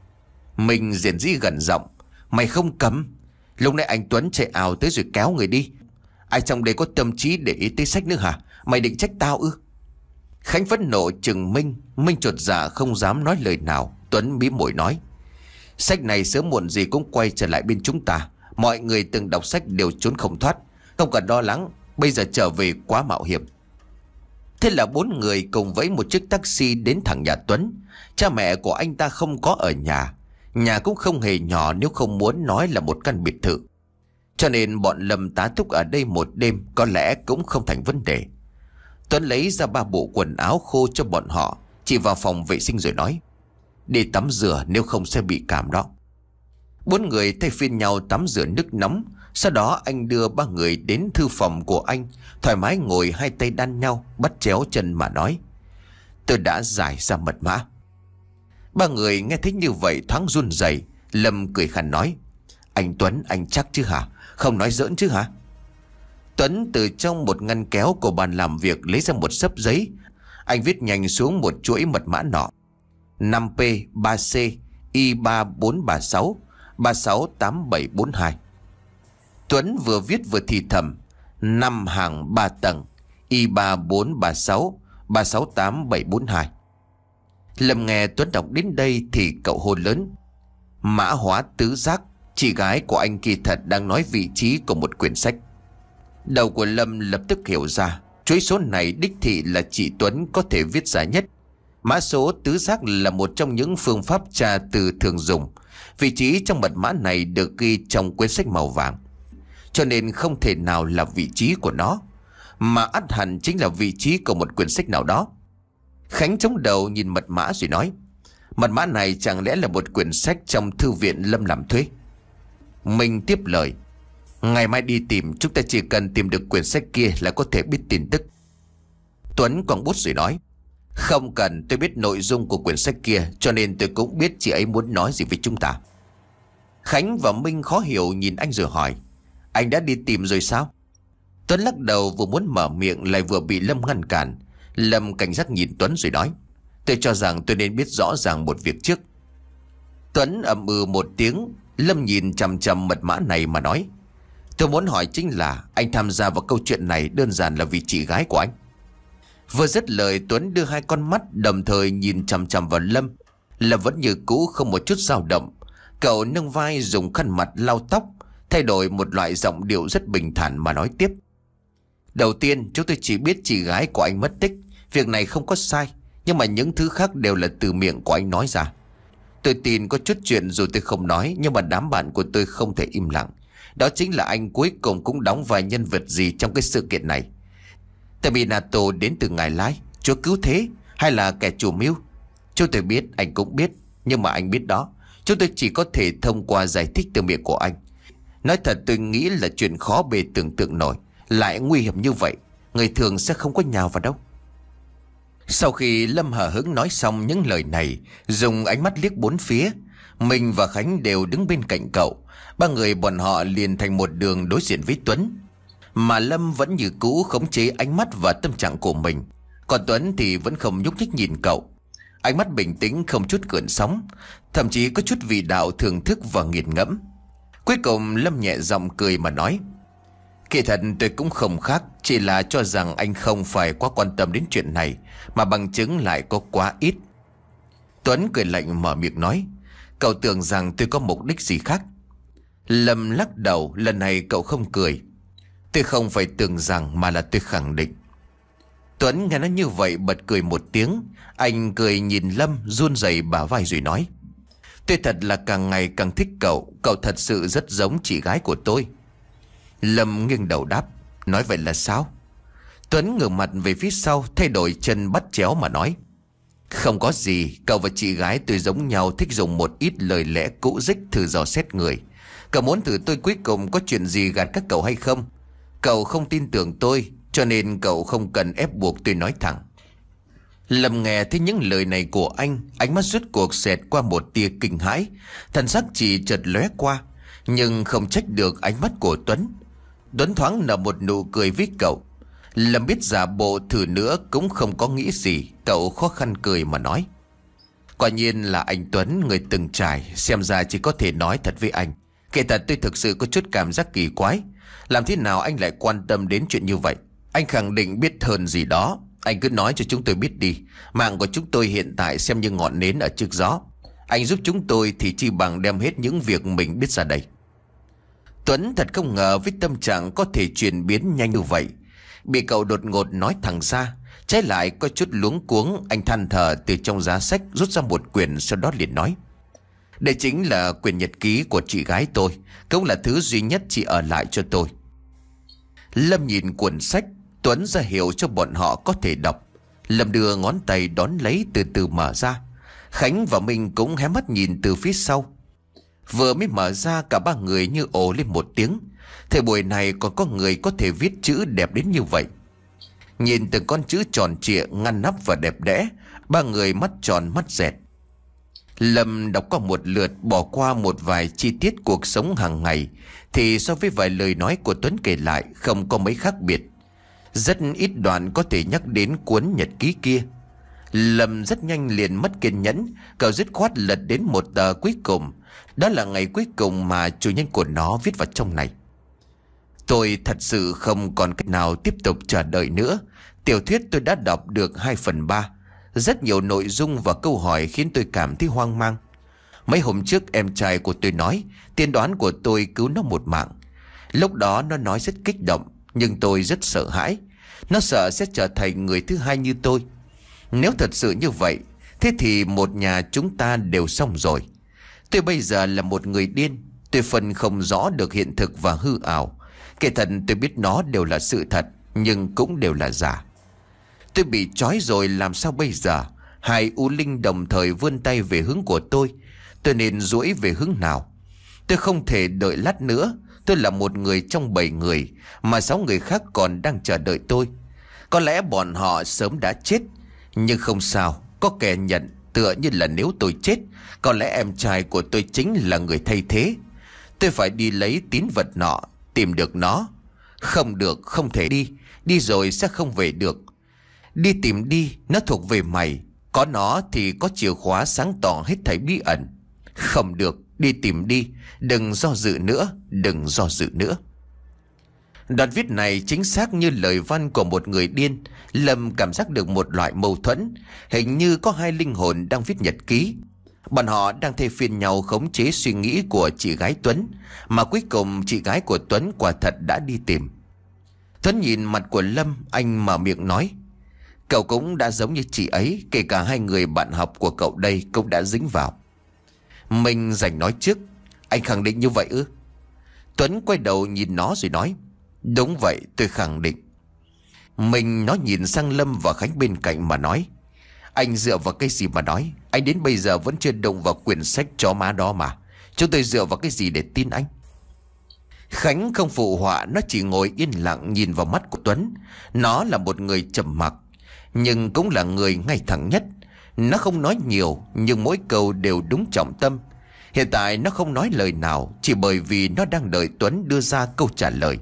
Mình diền dĩ gần giọng: Mày không cầm. Lúc nãy anh Tuấn chạy ào tới rồi kéo người đi. Ai trong đây có tâm trí để ý tới sách nữa hả? Mày định trách tao ư? Khánh phẫn nộ chừng Minh. Minh chột dạ không dám nói lời nào. Tuấn mím môi nói: Sách này sớm muộn gì cũng quay trở lại bên chúng ta. Mọi người từng đọc sách đều trốn không thoát. Không cần lo lắng, bây giờ trở về quá mạo hiểm. Thế là bốn người cùng với một chiếc taxi đến thẳng nhà Tuấn. Cha mẹ của anh ta không có ở nhà. Nhà cũng không hề nhỏ, nếu không muốn nói là một căn biệt thự. Cho nên bọn Lâm tá túc ở đây một đêm có lẽ cũng không thành vấn đề. Tuấn lấy ra ba bộ quần áo khô cho bọn họ, chỉ vào phòng vệ sinh rồi nói: Đi tắm rửa, nếu không sẽ bị cảm đó. Bốn người thay phiên nhau tắm rửa nước nóng. Sau đó anh đưa ba người đến thư phòng của anh, thoải mái ngồi hai tay đan nhau, bắt chéo chân mà nói: Tôi đã giải ra mật mã. Ba người nghe thấy như vậy thoáng run rẩy. Lâm cười khăn nói: Anh Tuấn, anh chắc chứ hả? Không nói giỡn chứ hả? Tuấn từ trong một ngăn kéo của bàn làm việc lấy ra một xấp giấy. Anh viết nhanh xuống một chuỗi mật mã nọ: năm P ba C Y ba bốn ba sáu ba sáu tám bảy bốn hai. Tuấn vừa viết vừa thì thầm: năm hàng ba tầng, Y ba bốn ba sáu ba sáu tám bảy bốn hai. Lâm nghe Tuấn đọc đến đây thì cậu hô lớn: Mã Hóa tứ giác, chị gái của anh kỳ thật đang nói vị trí của một quyển sách. Đầu của Lâm lập tức hiểu ra, chuỗi số này đích thị là chị Tuấn có thể viết ra nhất. Mã số tứ giác là một trong những phương pháp tra từ thường dùng. Vị trí trong mật mã này được ghi trong quyển sách màu vàng, cho nên không thể nào là vị trí của nó, mà ắt hẳn chính là vị trí của một quyển sách nào đó. Khánh chống đầu nhìn mật mã rồi nói: Mật mã này chẳng lẽ là một quyển sách trong thư viện Lâm làm thuê? Minh tiếp lời: Ngày mai đi tìm, chúng ta chỉ cần tìm được quyển sách kia là có thể biết tin tức. Tuấn quăng bút rồi nói: Không cần, tôi biết nội dung của quyển sách kia, cho nên tôi cũng biết chị ấy muốn nói gì với chúng ta. Khánh và Minh khó hiểu nhìn anh rồi hỏi: Anh đã đi tìm rồi sao? Tuấn lắc đầu, vừa muốn mở miệng lại vừa bị Lâm ngăn cản. Lâm cảnh giác nhìn Tuấn rồi nói: Tôi cho rằng tôi nên biết rõ ràng một việc trước. Tuấn ậm ừ một tiếng. Lâm nhìn chằm chằm mật mã này mà nói: Tôi muốn hỏi chính là anh tham gia vào câu chuyện này đơn giản là vì chị gái của anh? Vừa dứt lời, Tuấn đưa hai con mắt đồng thời nhìn chằm chằm vào Lâm. Lâm vẫn như cũ không một chút dao động. Cậu nâng vai dùng khăn mặt lau tóc, thay đổi một loại giọng điệu rất bình thản mà nói tiếp: Đầu tiên chúng tôi chỉ biết chị gái của anh mất tích. Việc này không có sai, nhưng mà những thứ khác đều là từ miệng của anh nói ra. Tôi tin có chút chuyện dù tôi không nói, nhưng mà đám bạn của tôi không thể im lặng. Đó chính là anh cuối cùng cũng đóng vai nhân vật gì trong cái sự kiện này. Terminator đến từ Ngài Lai, Chúa cứu thế, hay là kẻ chủ mưu? Chúng tôi biết, anh cũng biết. Nhưng mà anh biết đó, chúng tôi chỉ có thể thông qua giải thích từ miệng của anh. Nói thật, tôi nghĩ là chuyện khó bề tưởng tượng nổi, lại nguy hiểm như vậy, người thường sẽ không có nhào vào đâu. Sau khi Lâm hờ hững nói xong những lời này, dùng ánh mắt liếc bốn phía, mình và Khánh đều đứng bên cạnh cậu. Ba người bọn họ liền thành một đường đối diện với Tuấn, mà Lâm vẫn như cũ khống chế ánh mắt và tâm trạng của mình. Còn Tuấn thì vẫn không nhúc nhích nhìn cậu, ánh mắt bình tĩnh không chút gợn sóng, thậm chí có chút vị đạo thưởng thức và nghiền ngẫm. Cuối cùng Lâm nhẹ giọng cười mà nói: Kỳ thật tôi cũng không khác, chỉ là cho rằng anh không phải quá quan tâm đến chuyện này, mà bằng chứng lại có quá ít. Tuấn cười lạnh mở miệng nói: Cậu tưởng rằng tôi có mục đích gì khác? Lâm lắc đầu, lần này cậu không cười. Tôi không phải tưởng rằng, mà là tôi khẳng định. Tuấn nghe nói như vậy bật cười một tiếng. Anh cười nhìn Lâm, run rẩy bả vai rồi nói: Tôi thật là càng ngày càng thích cậu. Cậu thật sự rất giống chị gái của tôi. Lâm nghiêng đầu đáp: Nói vậy là sao? Tuấn ngửa mặt về phía sau, thay đổi chân bắt chéo mà nói: Không có gì, cậu và chị gái tôi giống nhau, thích dùng một ít lời lẽ cũ dích thử dò xét người. Cậu muốn thử tôi cuối cùng có chuyện gì gạt các cậu hay không? Cậu không tin tưởng tôi, cho nên cậu không cần ép buộc tôi nói thẳng. Lâm nghe thấy những lời này của anh, ánh mắt rút cuộc xẹt qua một tia kinh hãi, thần sắc chỉ chợt lóe qua. Nhưng không trách được ánh mắt của Tuấn. Tuấn thoáng nở một nụ cười với cậu. Lâm biết giả bộ thử nữa cũng không có nghĩ gì. Cậu khó khăn cười mà nói: Quả nhiên là anh Tuấn, người từng trải, xem ra chỉ có thể nói thật với anh. Kể thật tôi thực sự có chút cảm giác kỳ quái. Làm thế nào anh lại quan tâm đến chuyện như vậy? Anh khẳng định biết hơn gì đó. Anh cứ nói cho chúng tôi biết đi. Mạng của chúng tôi hiện tại xem như ngọn nến ở trước gió. Anh giúp chúng tôi thì chi bằng đem hết những việc mình biết ra đây. Tuấn thật không ngờ với tâm trạng có thể chuyển biến nhanh như vậy. Bị cậu đột ngột nói thẳng ra, trái lại có chút luống cuống. Anh than thở từ trong giá sách rút ra một quyển, sau đó liền nói: Đây chính là quyển nhật ký của chị gái tôi, cũng là thứ duy nhất chị ở lại cho tôi. Lâm nhìn cuốn sách, Tuấn ra hiệu cho bọn họ có thể đọc. Lâm đưa ngón tay đón lấy, từ từ mở ra. Khánh và Minh cũng hé mắt nhìn từ phía sau. Vừa mới mở ra, cả ba người như ồ lên một tiếng. Thời buổi này còn có người có thể viết chữ đẹp đến như vậy. Nhìn từng con chữ tròn trịa, ngăn nắp và đẹp đẽ, ba người mắt tròn mắt dẹt. Lâm đọc qua một lượt, bỏ qua một vài chi tiết cuộc sống hàng ngày, thì so với vài lời nói của Tuấn kể lại không có mấy khác biệt. Rất ít đoạn có thể nhắc đến cuốn nhật ký kia. Lâm rất nhanh liền mất kiên nhẫn. Cậu dứt khoát lật đến một tờ cuối cùng. Đó là ngày cuối cùng mà chủ nhân của nó viết vào trong này. Tôi thật sự không còn cách nào tiếp tục chờ đợi nữa. Tiểu thuyết tôi đã đọc được hai phần ba. Rất nhiều nội dung và câu hỏi khiến tôi cảm thấy hoang mang. Mấy hôm trước em trai của tôi nói tiên đoán của tôi cứu nó một mạng. Lúc đó nó nói rất kích động, nhưng tôi rất sợ hãi. Nó sợ sẽ trở thành người thứ hai như tôi. Nếu thật sự như vậy, thế thì một nhà chúng ta đều xong rồi. Tôi bây giờ là một người điên. Tôi phân không rõ được hiện thực và hư ảo. Kể thật tôi biết nó đều là sự thật, nhưng cũng đều là giả. Tôi bị trói rồi, làm sao bây giờ? Hai u linh đồng thời vươn tay về hướng của tôi. Tôi nên duỗi về hướng nào? Tôi không thể đợi lát nữa. Tôi là một người trong bảy người, mà sáu người khác còn đang chờ đợi tôi. Có lẽ bọn họ sớm đã chết, nhưng không sao. Có kẻ nhận, tựa như là nếu tôi chết, có lẽ em trai của tôi chính là người thay thế. Tôi phải đi lấy tín vật nọ, tìm được nó. Không được, không thể đi. Đi rồi sẽ không về được. Đi tìm đi, nó thuộc về mày. Có nó thì có chìa khóa sáng tỏ hết thảy bí ẩn. Không được, đi tìm đi. Đừng do dự nữa, đừng do dự nữa. Đoạn viết này chính xác như lời văn của một người điên. Lâm cảm giác được một loại mâu thuẫn. Hình như có hai linh hồn đang viết nhật ký. Bọn họ đang thay phiên nhau khống chế suy nghĩ của chị gái Tuấn. Mà cuối cùng chị gái của Tuấn quả thật đã đi tìm. Tuấn nhìn mặt của Lâm, anh mở miệng nói: cậu cũng đã giống như chị ấy. Kể cả hai người bạn học của cậu đây cũng đã dính vào. Mình giành nói trước: anh khẳng định như vậy ư? Tuấn quay đầu nhìn nó rồi nói: đúng vậy, tôi khẳng định. Mình nó nhìn sang Lâm và Khánh bên cạnh mà nói: anh dựa vào cái gì mà nói? Anh đến bây giờ vẫn chưa động vào quyển sách chó má đó mà. Chúng tôi dựa vào cái gì để tin anh? Khánh không phụ họa, nó chỉ ngồi yên lặng nhìn vào mắt của Tuấn. Nó là một người trầm mặc, nhưng cũng là người ngay thẳng nhất. Nó không nói nhiều, nhưng mỗi câu đều đúng trọng tâm. Hiện tại nó không nói lời nào, chỉ bởi vì nó đang đợi Tuấn đưa ra câu trả lời.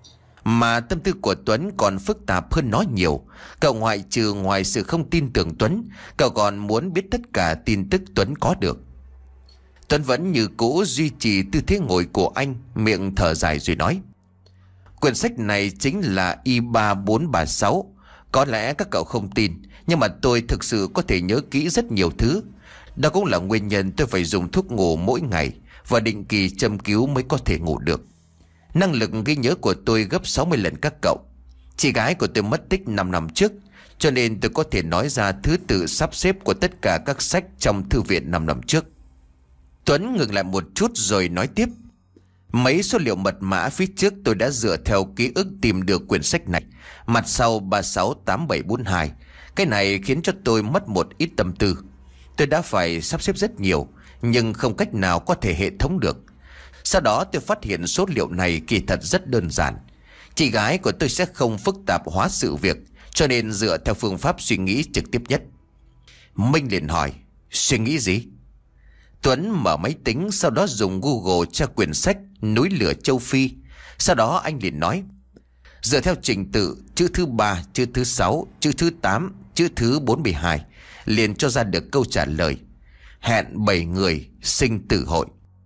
Mà tâm tư của Tuấn còn phức tạp hơn nó nhiều. Cậu ngoại trừ ngoài sự không tin tưởng Tuấn, cậu còn muốn biết tất cả tin tức Tuấn có được. Tuấn vẫn như cũ duy trì tư thế ngồi của anh, miệng thở dài rồi nói: quyển sách này chính là Y ba bốn ba sáu. Có lẽ các cậu không tin, nhưng mà tôi thực sự có thể nhớ kỹ rất nhiều thứ. Đó cũng là nguyên nhân tôi phải dùng thuốc ngủ mỗi ngày và định kỳ châm cứu mới có thể ngủ được. Năng lực ghi nhớ của tôi gấp sáu mươi lần các cậu. Chị gái của tôi mất tích năm năm trước, cho nên tôi có thể nói ra thứ tự sắp xếp của tất cả các sách trong thư viện năm năm trước. Tuấn ngừng lại một chút rồi nói tiếp: mấy số liệu mật mã phía trước tôi đã dựa theo ký ức tìm được quyển sách này. Mặt sau ba sáu tám bảy bốn hai. Cái này khiến cho tôi mất một ít tâm tư. Tôi đã phải sắp xếp rất nhiều, nhưng không cách nào có thể hệ thống được. Sau đó tôi phát hiện số liệu này kỳ thật rất đơn giản. Chị gái của tôi sẽ không phức tạp hóa sự việc, cho nên dựa theo phương pháp suy nghĩ trực tiếp nhất. Minh liền hỏi: suy nghĩ gì? Tuấn mở máy tính, sau đó dùng Google tra quyển sách Núi lửa châu Phi. Sau đó anh liền nói: dựa theo trình tự, chữ thứ ba, chữ thứ sáu, chữ thứ tám, chữ thứ bốn mươi hai, liền cho ra được câu trả lời: hẹn bảy người sinh tử hội.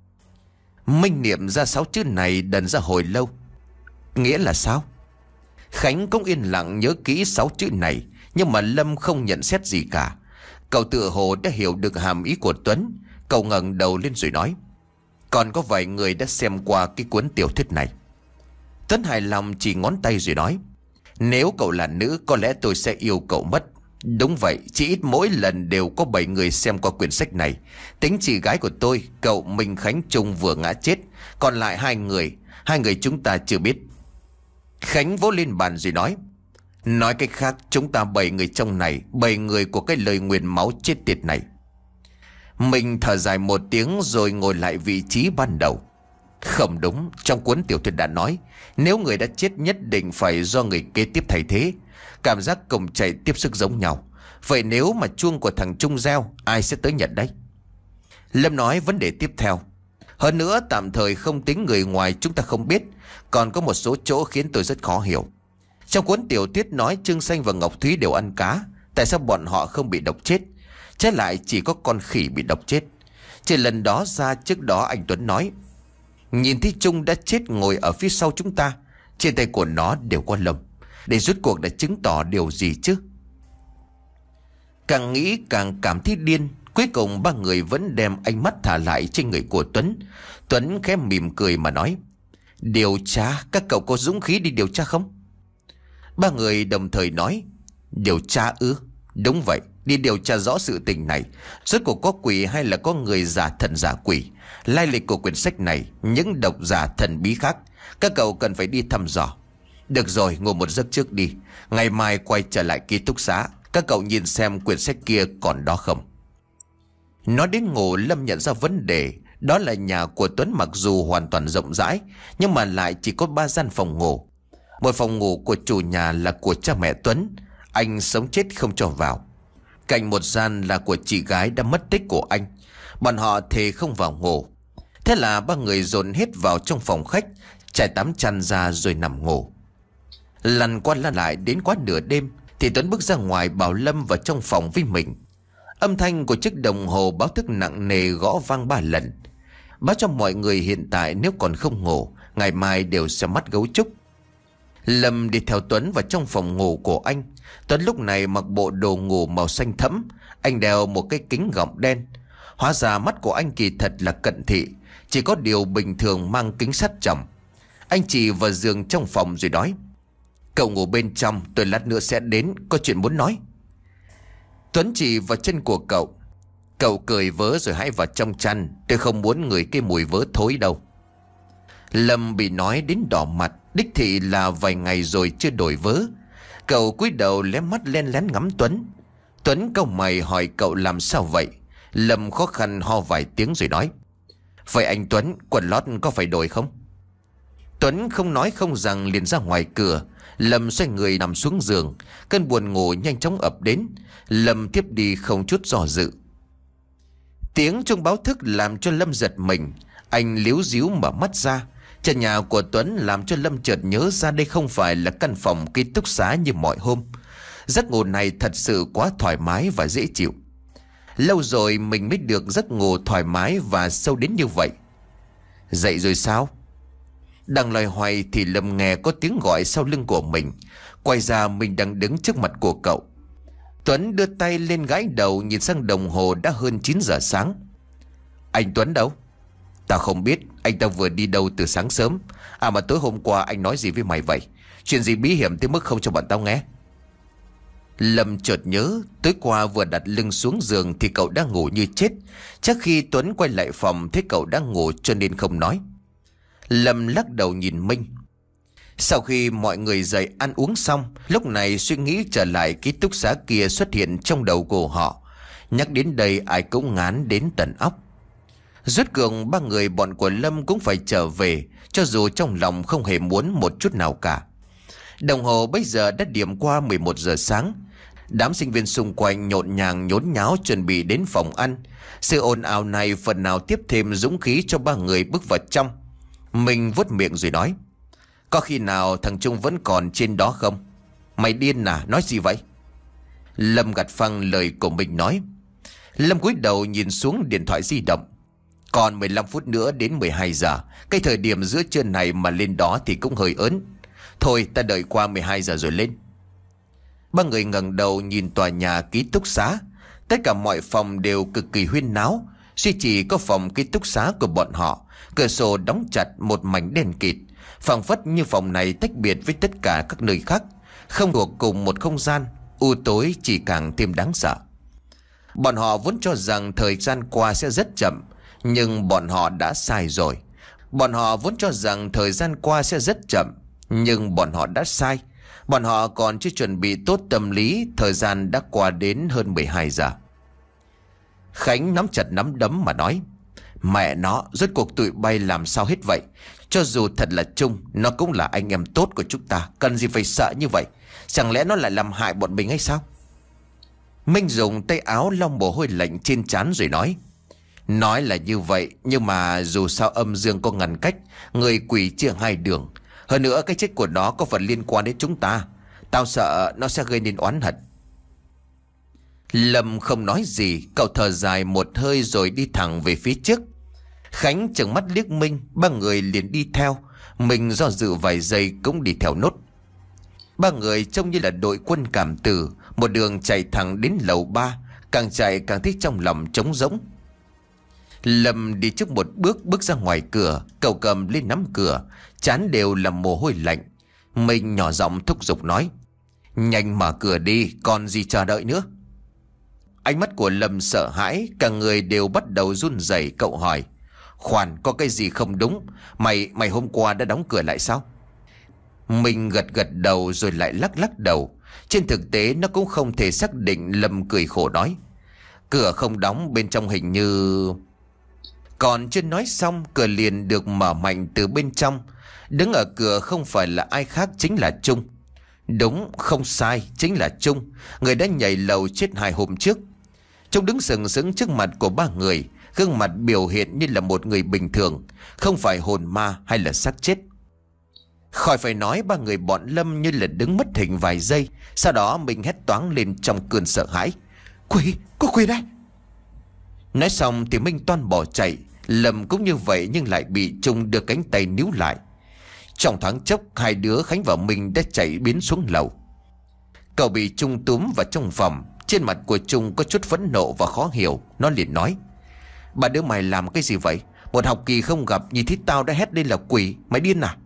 Minh niệm ra sáu chữ này đần ra hồi lâu. Nghĩa là sao? Khánh cũng yên lặng nhớ kỹ sáu chữ này, nhưng mà Lâm không nhận xét gì cả. Cậu tựa hồ đã hiểu được hàm ý của Tuấn. Cậu ngẩng đầu lên rồi nói: còn có vài người đã xem qua cái cuốn tiểu thuyết này. Tuấn hài lòng chỉ ngón tay rồi nói: nếu cậu là nữ, có lẽ tôi sẽ yêu cậu mất. Đúng vậy, chỉ ít mỗi lần đều có bảy người xem qua quyển sách này. Tính chị gái của tôi, cậu Minh Khánh Trung vừa ngã chết. Còn lại hai người, hai người chúng ta chưa biết. Khánh vỗ lên bàn rồi nói: nói cách khác, chúng ta bảy người trong này, bảy người của cái lời nguyền máu chết tiệt này. Mình thở dài một tiếng rồi ngồi lại vị trí ban đầu. Không đúng, trong cuốn tiểu thuyết đã nói, nếu người đã chết nhất định phải do người kế tiếp thay thế. Cảm giác cồng chạy tiếp sức giống nhau. Vậy nếu mà chuông của thằng Trung reo, ai sẽ tới nhận đấy? Lâm nói vấn đề tiếp theo: hơn nữa tạm thời không tính người ngoài chúng ta không biết, còn có một số chỗ khiến tôi rất khó hiểu. Trong cuốn tiểu thuyết nói Trương Xanh và Ngọc Thúy đều ăn cá. Tại sao bọn họ không bị độc chết, trái lại chỉ có con khỉ bị độc chết? Chỉ lần đó ra trước đó anh Tuấn nói, nhìn thấy Trung đã chết ngồi ở phía sau chúng ta, trên tay của nó đều có lông. Để rốt cuộc đã chứng tỏ điều gì chứ? Càng nghĩ càng cảm thấy điên. Cuối cùng ba người vẫn đem ánh mắt thả lại trên người của Tuấn. Tuấn khẽ mỉm cười mà nói, điều tra, các cậu có dũng khí đi điều tra không? Ba người đồng thời nói, điều tra ư? Đúng vậy, đi điều tra rõ sự tình này. Rốt cuộc có quỷ hay là có người giả thần giả quỷ? Lai lịch của quyển sách này, những độc giả thần bí khác, các cậu cần phải đi thăm dò. Được rồi, ngủ một giấc trước đi. Ngày mai quay trở lại ký túc xá, các cậu nhìn xem quyển sách kia còn đó không. Nói đến ngủ, Lâm nhận ra vấn đề. Đó là nhà của Tuấn mặc dù hoàn toàn rộng rãi, nhưng mà lại chỉ có ba gian phòng ngủ. Một phòng ngủ của chủ nhà là của cha mẹ Tuấn, anh sống chết không cho vào. Cạnh một gian là của chị gái đã mất tích của anh. Bọn họ thề không vào ngủ. Thế là ba người dồn hết vào trong phòng khách, trải tắm chăn ra rồi nằm ngủ. Lăn qua lăn lại đến quá nửa đêm thì Tuấn bước ra ngoài bảo Lâm vào trong phòng với mình. Âm thanh của chiếc đồng hồ báo thức nặng nề gõ vang ba lần, báo cho mọi người hiện tại nếu còn không ngủ, ngày mai đều sẽ mắt gấu trúc. Lâm đi theo Tuấn vào trong phòng ngủ của anh. Tuấn lúc này mặc bộ đồ ngủ màu xanh thẫm, anh đeo một cái kính gọng đen. Hóa ra mắt của anh kỳ thật là cận thị, chỉ có điều bình thường mang kính sắt tròng. Anh chỉ vào giường trong phòng rồi nói, cậu ngủ bên trong, tôi lát nữa sẽ đến, có chuyện muốn nói. Tuấn chỉ vào chân của cậu, cậu cười vớ rồi hãy vào trong chăn, tôi không muốn ngửi cái mùi vớ thối đâu. Lâm bị nói đến đỏ mặt, đích thị là vài ngày rồi chưa đổi vớ. Cậu cúi đầu lé mắt len lén ngắm Tuấn. Tuấn cau mày hỏi cậu làm sao vậy. Lâm khó khăn ho vài tiếng rồi nói, vậy anh Tuấn, quần lót có phải đổi không? Tuấn không nói không rằng liền ra ngoài cửa. Lâm xoay người nằm xuống giường, cơn buồn ngủ nhanh chóng ập đến. Lâm tiếp đi không chút do dự. Tiếng chuông báo thức làm cho Lâm giật mình. Anh líu díu mở mắt ra. Trần nhà của Tuấn làm cho Lâm chợt nhớ ra đây không phải là căn phòng ký túc xá như mọi hôm. Giấc ngủ này thật sự quá thoải mái và dễ chịu. Lâu rồi mình mới được giấc ngủ thoải mái và sâu đến như vậy. Dậy rồi sao? Đang loay hoay thì Lâm nghe có tiếng gọi sau lưng của mình. Quay ra mình đang đứng trước mặt của cậu. Tuấn đưa tay lên gãi đầu, nhìn sang đồng hồ đã hơn chín giờ sáng. Anh Tuấn đâu? Tao không biết, anh ta vừa đi đâu từ sáng sớm. À mà tối hôm qua anh nói gì với mày vậy? Chuyện gì bí hiểm tới mức không cho bọn tao nghe? Lâm chợt nhớ, tối qua vừa đặt lưng xuống giường thì cậu đang ngủ như chết. Chắc khi Tuấn quay lại phòng thấy cậu đang ngủ cho nên không nói. Lâm lắc đầu nhìn Minh. Sau khi mọi người dậy ăn uống xong, lúc này suy nghĩ trở lại ký túc xá kia xuất hiện trong đầu của họ. Nhắc đến đây ai cũng ngán đến tận óc. Rốt cuộc ba người bọn của Lâm cũng phải trở về, cho dù trong lòng không hề muốn một chút nào cả. Đồng hồ bây giờ đã điểm qua mười một giờ sáng. Đám sinh viên xung quanh nhộn nhàng nhốn nháo chuẩn bị đến phòng ăn. Sự ồn ào này phần nào tiếp thêm dũng khí cho ba người bước vào trong. Mình vuốt miệng rồi nói, có khi nào thằng Trung vẫn còn trên đó không? Mày điên à, nói gì vậy? Lâm gạt phăng lời của mình nói. Lâm cúi đầu nhìn xuống điện thoại di động. Còn mười lăm phút nữa đến mười hai giờ. Cái thời điểm giữa trưa này mà lên đó thì cũng hơi ớn. Thôi ta đợi qua mười hai giờ rồi lên. Ba người ngẩng đầu nhìn tòa nhà ký túc xá. Tất cả mọi phòng đều cực kỳ huyên náo. Duy chỉ có phòng ký túc xá của bọn họ, cửa sổ đóng chặt một mảnh đen kịt, phảng phất như phòng này tách biệt với tất cả các nơi khác, không thuộc cùng một không gian. U tối chỉ càng thêm đáng sợ. Bọn họ vốn cho rằng thời gian qua sẽ rất chậm, nhưng bọn họ đã sai rồi. Bọn họ vốn cho rằng thời gian qua sẽ rất chậm, nhưng bọn họ đã sai. Bọn họ còn chưa chuẩn bị tốt tâm lý, thời gian đã qua đến hơn mười hai giờ. Khánh nắm chặt nắm đấm mà nói, mẹ nó, rốt cuộc tụi bay làm sao hết vậy? Cho dù thật là Trung, nó cũng là anh em tốt của chúng ta, cần gì phải sợ như vậy? Chẳng lẽ nó lại làm hại bọn mình hay sao? Minh dùng tay áo lau mồ hôi lạnh trên trán rồi nói, nói là như vậy, nhưng mà dù sao âm dương có ngăn cách, người quỷ chia hai đường. Hơn nữa cái chết của nó có phần liên quan đến chúng ta. Tao sợ nó sẽ gây nên oán hận. Lâm không nói gì, cậu thở dài một hơi rồi đi thẳng về phía trước. Khánh trừng mắt liếc Minh, ba người liền đi theo. Mình do dự vài giây cũng đi theo nốt. Ba người trông như là đội quân cảm tử, một đường chạy thẳng đến lầu ba. Càng chạy càng thấy trong lòng trống rỗng. Lâm đi trước một bước, bước ra ngoài cửa. Cậu cầm lên nắm cửa, trán đều là mồ hôi lạnh. Mình nhỏ giọng thúc giục nói: nhanh mở cửa đi, còn gì chờ đợi nữa. Ánh mắt của Lâm sợ hãi, cả người đều bắt đầu run rẩy. Cậu hỏi: khoan, có cái gì không đúng? Mày mày hôm qua đã đóng cửa lại sao? Mình gật gật đầu rồi lại lắc lắc đầu. Trên thực tế nó cũng không thể xác định. Lâm cười khổ nói: cửa không đóng, bên trong hình như... Còn chưa nói xong, cửa liền được mở mạnh từ bên trong. Đứng ở cửa không phải là ai khác, chính là Trung. Đúng, không sai, chính là Trung, người đã nhảy lầu chết hai hôm trước. Trung đứng sừng sững trước mặt của ba người, gương mặt biểu hiện như là một người bình thường, không phải hồn ma hay là xác chết. Khỏi phải nói, ba người bọn Lâm như là đứng mất hình vài giây. Sau đó mình hét toáng lên trong cơn sợ hãi: quỷ, có quỷ đây! Nói xong thì Minh toan bỏ chạy. Lâm cũng như vậy nhưng lại bị Trung đưa cánh tay níu lại. Trong thoáng chốc, hai đứa Khánh và Minh đã chạy biến xuống lầu. Cậu bị Trung túm vào trong phòng. Trên mặt của Trung có chút phẫn nộ và khó hiểu. Nó liền nói: ba đứa mày làm cái gì vậy? Một học kỳ không gặp, nhìn thấy tao đã hét lên là quỷ, mày điên à?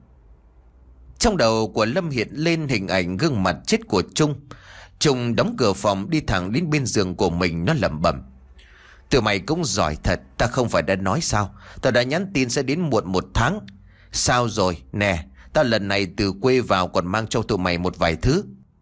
Trong đầu của Lâm hiện lên hình ảnh gương mặt chết của Trung. Trung đóng cửa phòng, đi thẳng đến bên giường của mình. Nó lẩm bẩm: tụi mày cũng giỏi thật, ta không phải đã nói sao? Tao đã nhắn tin sẽ đến muộn một tháng. Sao rồi? Nè, tao lần này từ quê vào còn mang cho tụi mày một vài thứ.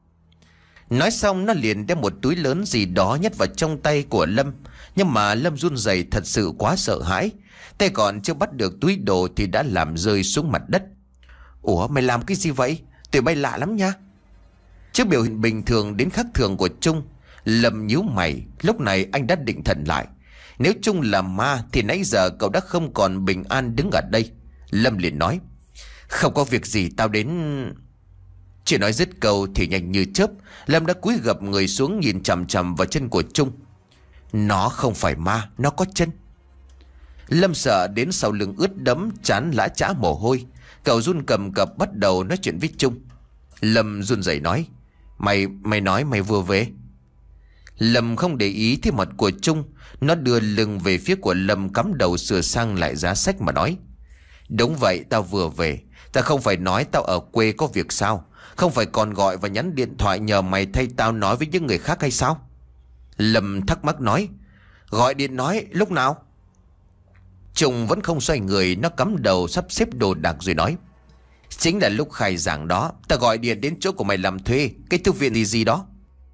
Nói xong nó liền đem một túi lớn gì đó nhét vào trong tay của Lâm. Nhưng mà Lâm run rẩy thật sự quá sợ hãi. Tay còn chưa bắt được túi đồ thì đã làm rơi xuống mặt đất. Ủa, mày làm cái gì vậy? Tụi bay lạ lắm nha. Trước biểu hiện bình thường đến khác thường của Trung, Lâm nhíu mày. Lúc này anh đã định thần lại. Nếu Trung là ma thì nãy giờ cậu đã không còn bình an đứng ở đây. Lâm liền nói: không có việc gì, tao đến... Chỉ nói dứt câu thì nhanh như chớp, Lâm đã cúi gập người xuống nhìn chằm chằm vào chân của Trung. Nó không phải ma, nó có chân. Lâm sợ đến sau lưng ướt đẫm, trán lã chã mồ hôi. Cậu run cầm cập bắt đầu nói chuyện với Trung. Lâm run rẩy nói: Mày, mày nói mày vừa về. Lâm không để ý thấy mặt của Trung. Nó đưa lưng về phía của Lâm, cắm đầu sửa sang lại giá sách mà nói: đúng vậy, tao vừa về. Tao không phải nói tao ở quê có việc sao? Không phải còn gọi và nhắn điện thoại nhờ mày thay tao nói với những người khác hay sao? Lâm thắc mắc nói: gọi điện nói lúc nào? Trung vẫn không xoay người. Nó cắm đầu sắp xếp đồ đạc rồi nói: chính là lúc khai giảng đó. Tao gọi điện đến chỗ của mày làm thuê, cái thư viện gì gì đó.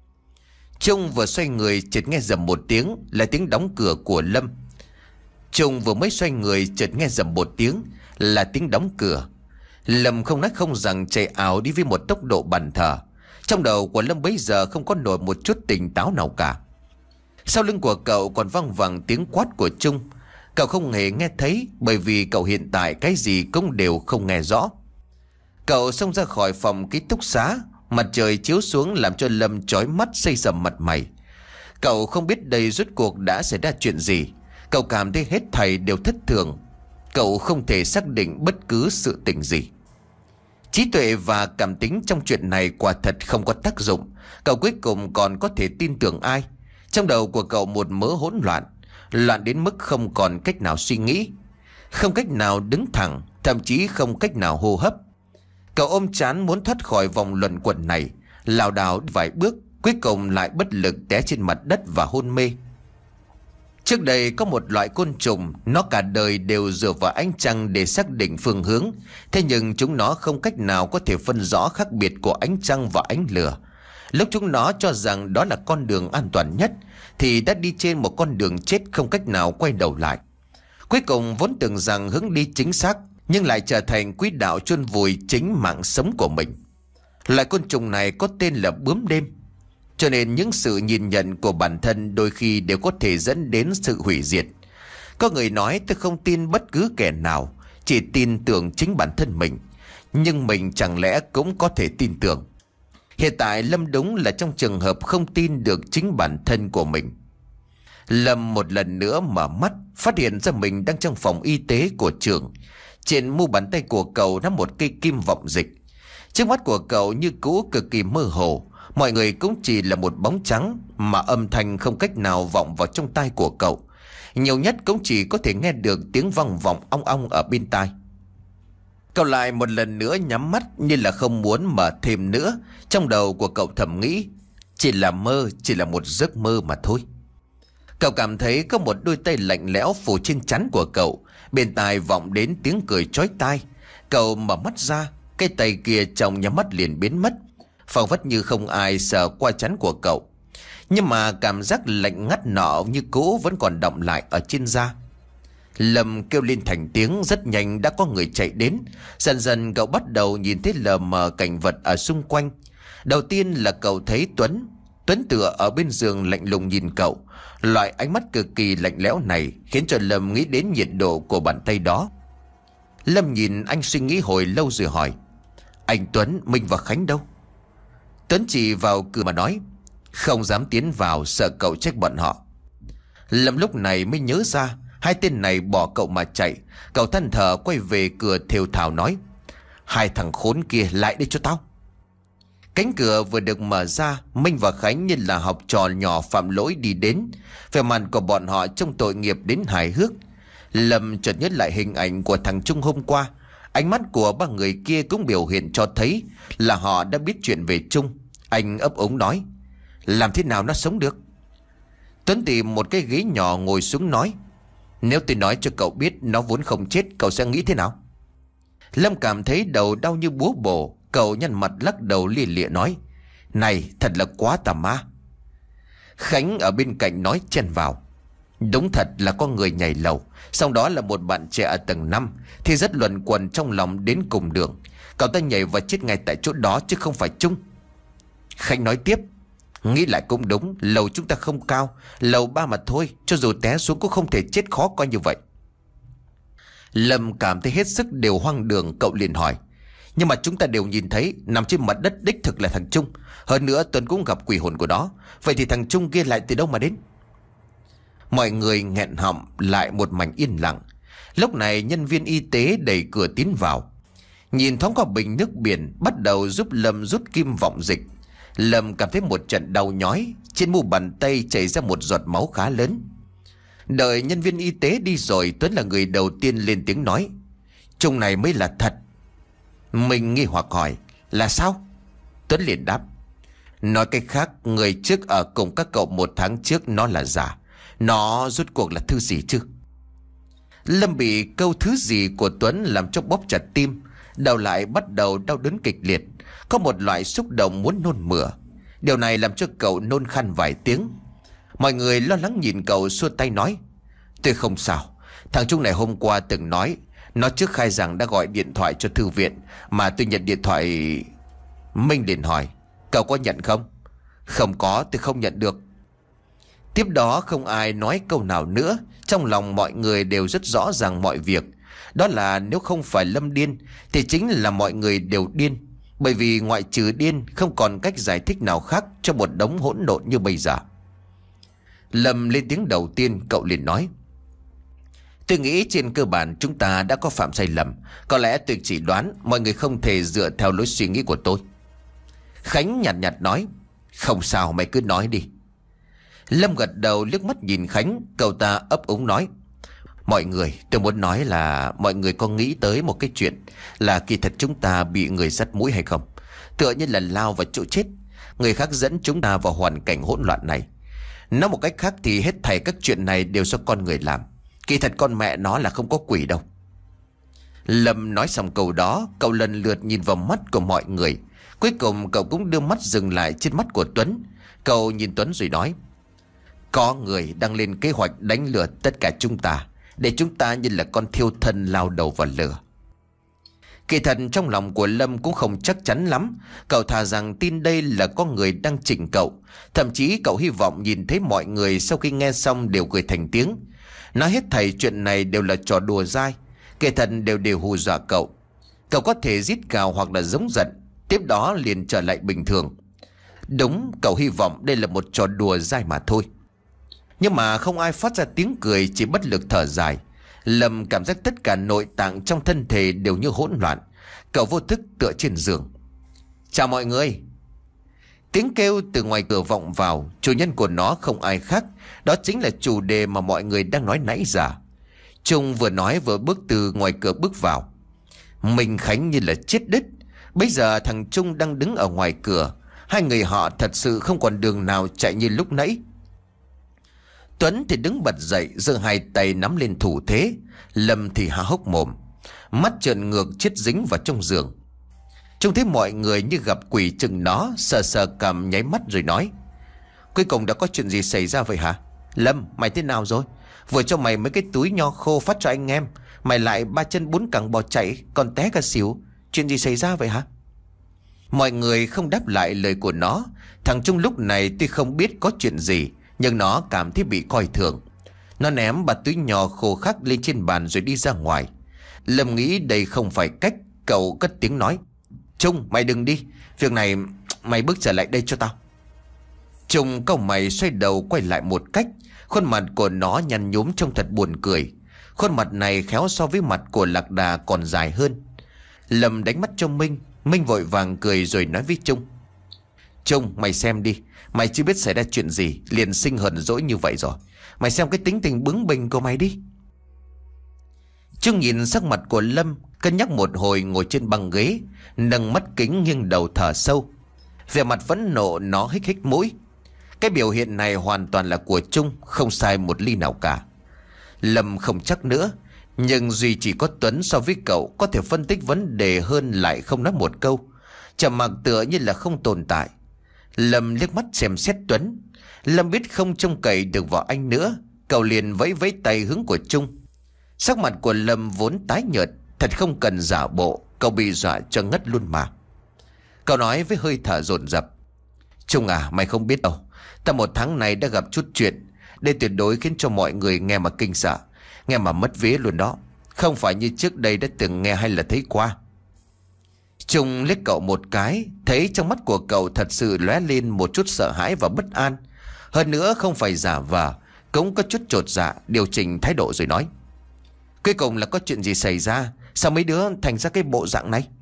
Trung vừa xoay người chợt nghe rầm một tiếng, là tiếng đóng cửa của Lâm. Trung vừa mới xoay người chợt nghe rầm một tiếng, là tiếng đóng cửa. Lâm không nói không rằng chạy ảo đi với một tốc độ bần thờ. Trong đầu của Lâm bấy giờ không có nổi một chút tỉnh táo nào cả. Sau lưng của cậu còn vang vẳng tiếng quát của Trung. Cậu không hề nghe thấy, bởi vì cậu hiện tại cái gì cũng đều không nghe rõ. Cậu xông ra khỏi phòng ký túc xá. Mặt trời chiếu xuống làm cho Lâm chói mắt xây sầm mặt mày. Cậu không biết đây rốt cuộc đã xảy ra chuyện gì. Cậu cảm thấy hết thảy đều thất thường. Cậu không thể xác định bất cứ sự tình gì. Trí tuệ và cảm tính trong chuyện này quả thật không có tác dụng. Cậu cuối cùng còn có thể tin tưởng ai? Trong đầu của cậu một mớ hỗn loạn. Loạn đến mức không còn cách nào suy nghĩ, không cách nào đứng thẳng, thậm chí không cách nào hô hấp. Cậu ôm trán muốn thoát khỏi vòng luẩn quẩn này, lảo đảo vài bước, cuối cùng lại bất lực té trên mặt đất và hôn mê. Trước đây có một loại côn trùng, nó cả đời đều dựa vào ánh trăng để xác định phương hướng. Thế nhưng chúng nó không cách nào có thể phân rõ khác biệt của ánh trăng và ánh lửa. Lúc chúng nó cho rằng đó là con đường an toàn nhất, thì đã đi trên một con đường chết không cách nào quay đầu lại. Cuối cùng vốn tưởng rằng hướng đi chính xác, nhưng lại trở thành quỹ đạo chôn vùi chính mạng sống của mình. Loại côn trùng này có tên là bướm đêm. Cho nên những sự nhìn nhận của bản thân đôi khi đều có thể dẫn đến sự hủy diệt. Có người nói tôi không tin bất cứ kẻ nào, chỉ tin tưởng chính bản thân mình. Nhưng mình chẳng lẽ cũng có thể tin tưởng? Hiện tại Lâm đúng là trong trường hợp không tin được chính bản thân của mình. Lâm một lần nữa mở mắt, phát hiện ra mình đang trong phòng y tế của trường. Trên mu bàn tay của cậu nắm một cây kim vọng dịch. Trước mắt của cậu như cũ cực kỳ mơ hồ, mọi người cũng chỉ là một bóng trắng, mà âm thanh không cách nào vọng vào trong tai của cậu. Nhiều nhất cũng chỉ có thể nghe được tiếng vang vọng ong ong ở bên tai. Cậu lại một lần nữa nhắm mắt như là không muốn mở thêm nữa. Trong đầu của cậu thầm nghĩ, chỉ là mơ, chỉ là một giấc mơ mà thôi. Cậu cảm thấy có một đôi tay lạnh lẽo phủ trên trán của cậu. Bên tai vọng đến tiếng cười chói tai. Cậu mở mắt ra, cái tay kia trong nhắm mắt liền biến mất, phảng phất như không ai sờ qua trán của cậu. Nhưng mà cảm giác lạnh ngắt nọ như cũ vẫn còn đọng lại ở trên da. Lâm kêu lên thành tiếng, rất nhanh đã có người chạy đến. Dần dần cậu bắt đầu nhìn thấy lờ mờ cảnh vật ở xung quanh. Đầu tiên là cậu thấy Tuấn. Tuấn tựa ở bên giường lạnh lùng nhìn cậu. Loại ánh mắt cực kỳ lạnh lẽo này khiến cho Lâm nghĩ đến nhiệt độ của bàn tay đó. Lâm nhìn anh suy nghĩ hồi lâu rồi hỏi, anh Tuấn, Minh và Khánh đâu? Tuấn chỉ vào cửa mà nói, không dám tiến vào, sợ cậu trách bọn họ. Lâm lúc này mới nhớ ra hai tên này bỏ cậu mà chạy. Cậu than thở quay về cửa thều thào nói, hai thằng khốn kia lại đây cho tao. Cánh cửa vừa được mở ra, Minh và Khánh như là học trò nhỏ phạm lỗi đi đến. Vẻ mặt của bọn họ trông tội nghiệp đến hài hước. Lâm chợt nhớ lại hình ảnh của thằng Trung hôm qua. Ánh mắt của ba người kia cũng biểu hiện cho thấy là họ đã biết chuyện về Trung. Anh ấp úng nói, làm thế nào nó sống được? Tuấn tìm một cái ghế nhỏ ngồi xuống nói, nếu tôi nói cho cậu biết nó vốn không chết, cậu sẽ nghĩ thế nào? Lâm cảm thấy đầu đau như búa bổ. Cậu nhăn mặt lắc đầu lia lịa nói, này thật là quá tà ma. Khánh ở bên cạnh nói chen vào, đúng thật là có người nhảy lầu, sau đó là một bạn trẻ ở tầng năm, thì rất luẩn quẩn trong lòng đến cùng đường. Cậu ta nhảy và chết ngay tại chỗ đó chứ không phải Trung. Khánh nói tiếp, nghĩ lại cũng đúng, lầu chúng ta không cao, lầu ba mà thôi, cho dù té xuống cũng không thể chết khó coi như vậy. Lâm cảm thấy hết sức đều hoang đường. Cậu liền hỏi, nhưng mà chúng ta đều nhìn thấy nằm trên mặt đất đích thực là thằng Trung. Hơn nữa Tuấn cũng gặp quỷ hồn của nó. Vậy thì thằng Trung kia lại từ đâu mà đến? Mọi người nghẹn họng lại một mảnh yên lặng. Lúc này nhân viên y tế đẩy cửa tiến vào, nhìn thoáng qua bình nước biển, bắt đầu giúp Lâm rút kim vọng dịch. Lâm cảm thấy một trận đau nhói, trên mu bàn tay chảy ra một giọt máu khá lớn. Đợi nhân viên y tế đi rồi, Tuấn là người đầu tiên lên tiếng nói, Trung này mới là thật. Mình nghi hoặc hỏi, là sao? Tuấn liền đáp, nói cách khác, người trước ở cùng các cậu một tháng trước nó là giả. Nó rốt cuộc là thứ gì chứ? Lâm bị câu thứ gì của Tuấn làm cho bóp chặt tim. Đầu lại bắt đầu đau đớn kịch liệt, có một loại xúc động muốn nôn mửa. Điều này làm cho cậu nôn khan vài tiếng. Mọi người lo lắng nhìn cậu, xua tay nói, tôi không sao. Thằng Trung này hôm qua từng nói, nó trước khai rằng đã gọi điện thoại cho thư viện, mà tôi nhận điện thoại. Minh liền hỏi, cậu có nhận không? Không có, tôi không nhận được. Tiếp đó không ai nói câu nào nữa. Trong lòng mọi người đều rất rõ ràng mọi việc. Đó là nếu không phải Lâm điên thì chính là mọi người đều điên. Bởi vì ngoại trừ điên không còn cách giải thích nào khác cho một đống hỗn độn như bây giờ. Lâm lên tiếng đầu tiên. Cậu liền nói, tôi nghĩ trên cơ bản chúng ta đã có phạm sai lầm. Có lẽ tôi chỉ đoán, mọi người không thể dựa theo lối suy nghĩ của tôi. Khánh nhạt nhạt nói, không sao, mày cứ nói đi. Lâm gật đầu liếc mắt nhìn Khánh. Cậu ta ấp úng nói, mọi người, tôi muốn nói là mọi người có nghĩ tới một cái chuyện là kỳ thật chúng ta bị người dắt mũi hay không? Tựa như là lao vào chỗ chết. Người khác dẫn chúng ta vào hoàn cảnh hỗn loạn này. Nói một cách khác thì hết thảy các chuyện này đều do con người làm. Kỳ thật con mẹ nó là không có quỷ đâu. Lâm nói xong câu đó, cậu lần lượt nhìn vào mắt của mọi người. Cuối cùng cậu cũng đưa mắt dừng lại trên mắt của Tuấn. Cậu nhìn Tuấn rồi nói, có người đang lên kế hoạch đánh lừa tất cả chúng ta, để chúng ta như là con thiêu thân lao đầu vào lửa. Kỳ thật trong lòng của Lâm cũng không chắc chắn lắm. Cậu thà rằng tin đây là có người đang chỉnh cậu. Thậm chí cậu hy vọng nhìn thấy mọi người sau khi nghe xong đều cười thành tiếng. Nói hết thảy chuyện này đều là trò đùa dai. Kỳ thật đều đều hù dọa cậu. Cậu có thể rít gào hoặc là giống giận, tiếp đó liền trở lại bình thường. Đúng, cậu hy vọng đây là một trò đùa dai mà thôi. Nhưng mà không ai phát ra tiếng cười, chỉ bất lực thở dài. Lâm cảm giác tất cả nội tạng trong thân thể đều như hỗn loạn. Cậu vô thức tựa trên giường. Chào mọi người. Tiếng kêu từ ngoài cửa vọng vào. Chủ nhân của nó không ai khác, đó chính là chủ đề mà mọi người đang nói nãy giờ. Trung vừa nói vừa bước từ ngoài cửa bước vào. Minh Khánh như là chết đứt. Bây giờ thằng Trung đang đứng ở ngoài cửa. Hai người họ thật sự không còn đường nào chạy như lúc nãy. Tuấn thì đứng bật dậy, giơ hai tay nắm lên thủ thế. Lâm thì há hốc mồm, mắt trợn ngược chết dính vào trong giường. Trông thấy mọi người như gặp quỷ chừng nó, sờ sờ cằm nháy mắt rồi nói: Cuối cùng đã có chuyện gì xảy ra vậy hả? Lâm, mày thế nào rồi? Vừa cho mày mấy cái túi nho khô phát cho anh em, mày lại ba chân bốn cẳng bỏ chạy, còn té cả xỉu. Chuyện gì xảy ra vậy hả? Mọi người không đáp lại lời của nó. Thằng Trung lúc này tuy không biết có chuyện gì, nhưng nó cảm thấy bị coi thường. Nó ném ba túi nho khô khác lên trên bàn rồi đi ra ngoài. Lâm nghĩ đây không phải cách. Cậu cất tiếng nói: Trung, mày đừng đi. Việc này mày bước trở lại đây cho tao. Trung cau mày xoay đầu quay lại một cách. Khuôn mặt của nó nhăn nhúm trông thật buồn cười. Khuôn mặt này khéo so với mặt của Lạc Đà còn dài hơn. Lâm đánh mắt cho Minh. Minh vội vàng cười rồi nói với Trung: Trung, mày xem đi. Mày chưa biết xảy ra chuyện gì liền sinh hờn dỗi như vậy rồi. Mày xem cái tính tình bướng bỉnh của mày đi. Trung nhìn sắc mặt của Lâm, cân nhắc một hồi ngồi trên băng ghế, nâng mắt kính nghiêng đầu thở sâu. Vẻ mặt phẫn nộ nó hích hích mũi. Cái biểu hiện này hoàn toàn là của Trung, không sai một ly nào cả. Lâm không chắc nữa, nhưng duy chỉ có Tuấn so với cậu có thể phân tích vấn đề hơn lại không nói một câu, trầm mặc tựa như là không tồn tại. Lâm liếc mắt xem xét Tuấn. Lâm biết không trông cậy được vào anh nữa, cậu liền vẫy vẫy tay hướng của Trung. Sắc mặt của Lâm vốn tái nhợt, thật không cần giả bộ, cậu bị dọa cho ngất luôn mà. Cậu nói với hơi thở dồn dập: Trung à, mày không biết đâu, ta một tháng này đã gặp chút chuyện. Đây tuyệt đối khiến cho mọi người nghe mà kinh sợ, nghe mà mất vía luôn đó. Không phải như trước đây đã từng nghe hay là thấy qua. Trung liếc cậu một cái, thấy trong mắt của cậu thật sự lóe lên một chút sợ hãi và bất an. Hơn nữa không phải giả vờ, cũng có chút chột dạ, điều chỉnh thái độ rồi nói: Cuối cùng là có chuyện gì xảy ra? Sao mấy đứa thành ra cái bộ dạng này?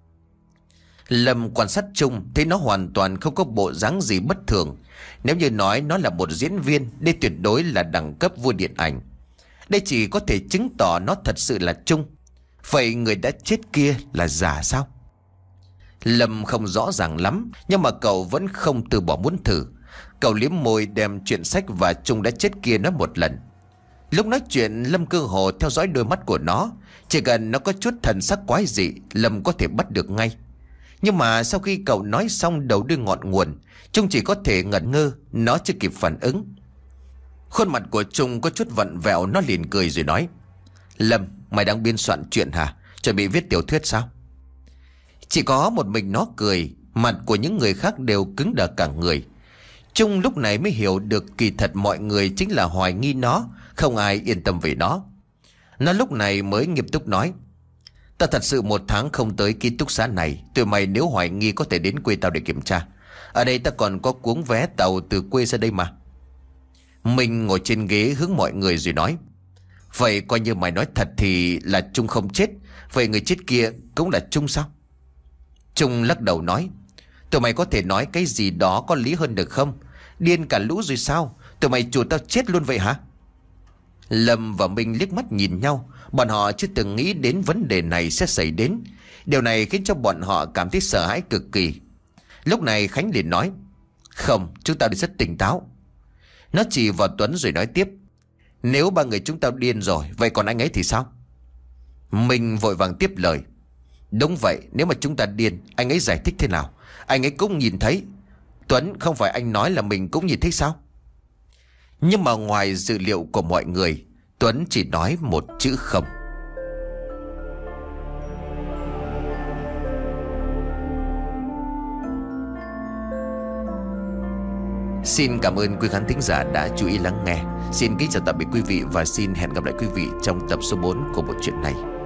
Lâm quan sát Trung thấy nó hoàn toàn không có bộ dáng gì bất thường. Nếu như nói nó là một diễn viên, đây tuyệt đối là đẳng cấp vua điện ảnh. Đây chỉ có thể chứng tỏ nó thật sự là Trung. Vậy người đã chết kia là giả sao? Lâm không rõ ràng lắm, nhưng mà cậu vẫn không từ bỏ muốn thử. Cậu liếm môi đem chuyện sách và Trung đã chết kia nói một lần. Lúc nói chuyện Lâm cơ hồ theo dõi đôi mắt của nó. Chỉ cần nó có chút thần sắc quái dị, Lâm có thể bắt được ngay. Nhưng mà sau khi cậu nói xong đầu đuôi ngọn nguồn, Trung chỉ có thể ngẩn ngơ, nó chưa kịp phản ứng. Khuôn mặt của Trung có chút vặn vẹo, nó liền cười rồi nói: Lâm, mày đang biên soạn chuyện hả? Chuẩn bị viết tiểu thuyết sao? Chỉ có một mình nó cười, mặt của những người khác đều cứng đờ cả người. Trung lúc này mới hiểu được kỳ thật mọi người chính là hoài nghi nó, không ai yên tâm về nó. Nó lúc này mới nghiêm túc nói: Ta thật sự một tháng không tới ký túc xá này. Tụi mày nếu hoài nghi có thể đến quê tao để kiểm tra. Ở đây ta còn có cuốn vé tàu từ quê ra đây mà. Mình ngồi trên ghế hướng mọi người rồi nói: Vậy coi như mày nói thật thì là Trung không chết. Vậy người chết kia cũng là Trung sao? Trung lắc đầu nói: Tụi mày có thể nói cái gì đó có lý hơn được không? Điên cả lũ rồi sao? Tụi mày chủ tao chết luôn vậy hả? Lâm và Minh liếc mắt nhìn nhau. Bọn họ chưa từng nghĩ đến vấn đề này sẽ xảy đến. Điều này khiến cho bọn họ cảm thấy sợ hãi cực kỳ. Lúc này Khánh liền nói: Không, chúng ta rất tỉnh táo. Nó chỉ vào Tuấn rồi nói tiếp: Nếu ba người chúng ta điên rồi, vậy còn anh ấy thì sao? Mình vội vàng tiếp lời: Đúng vậy, nếu mà chúng ta điên, anh ấy giải thích thế nào? Anh ấy cũng nhìn thấy. Tuấn, không phải anh nói là mình cũng nhìn thấy sao? Nhưng mà ngoài dự liệu của mọi người, Tuấn chỉ nói một chữ không. Xin cảm ơn quý khán thính giả đã chú ý lắng nghe. Xin kính chào tạm biệt quý vị và xin hẹn gặp lại quý vị trong tập số bốn của bộ truyện này.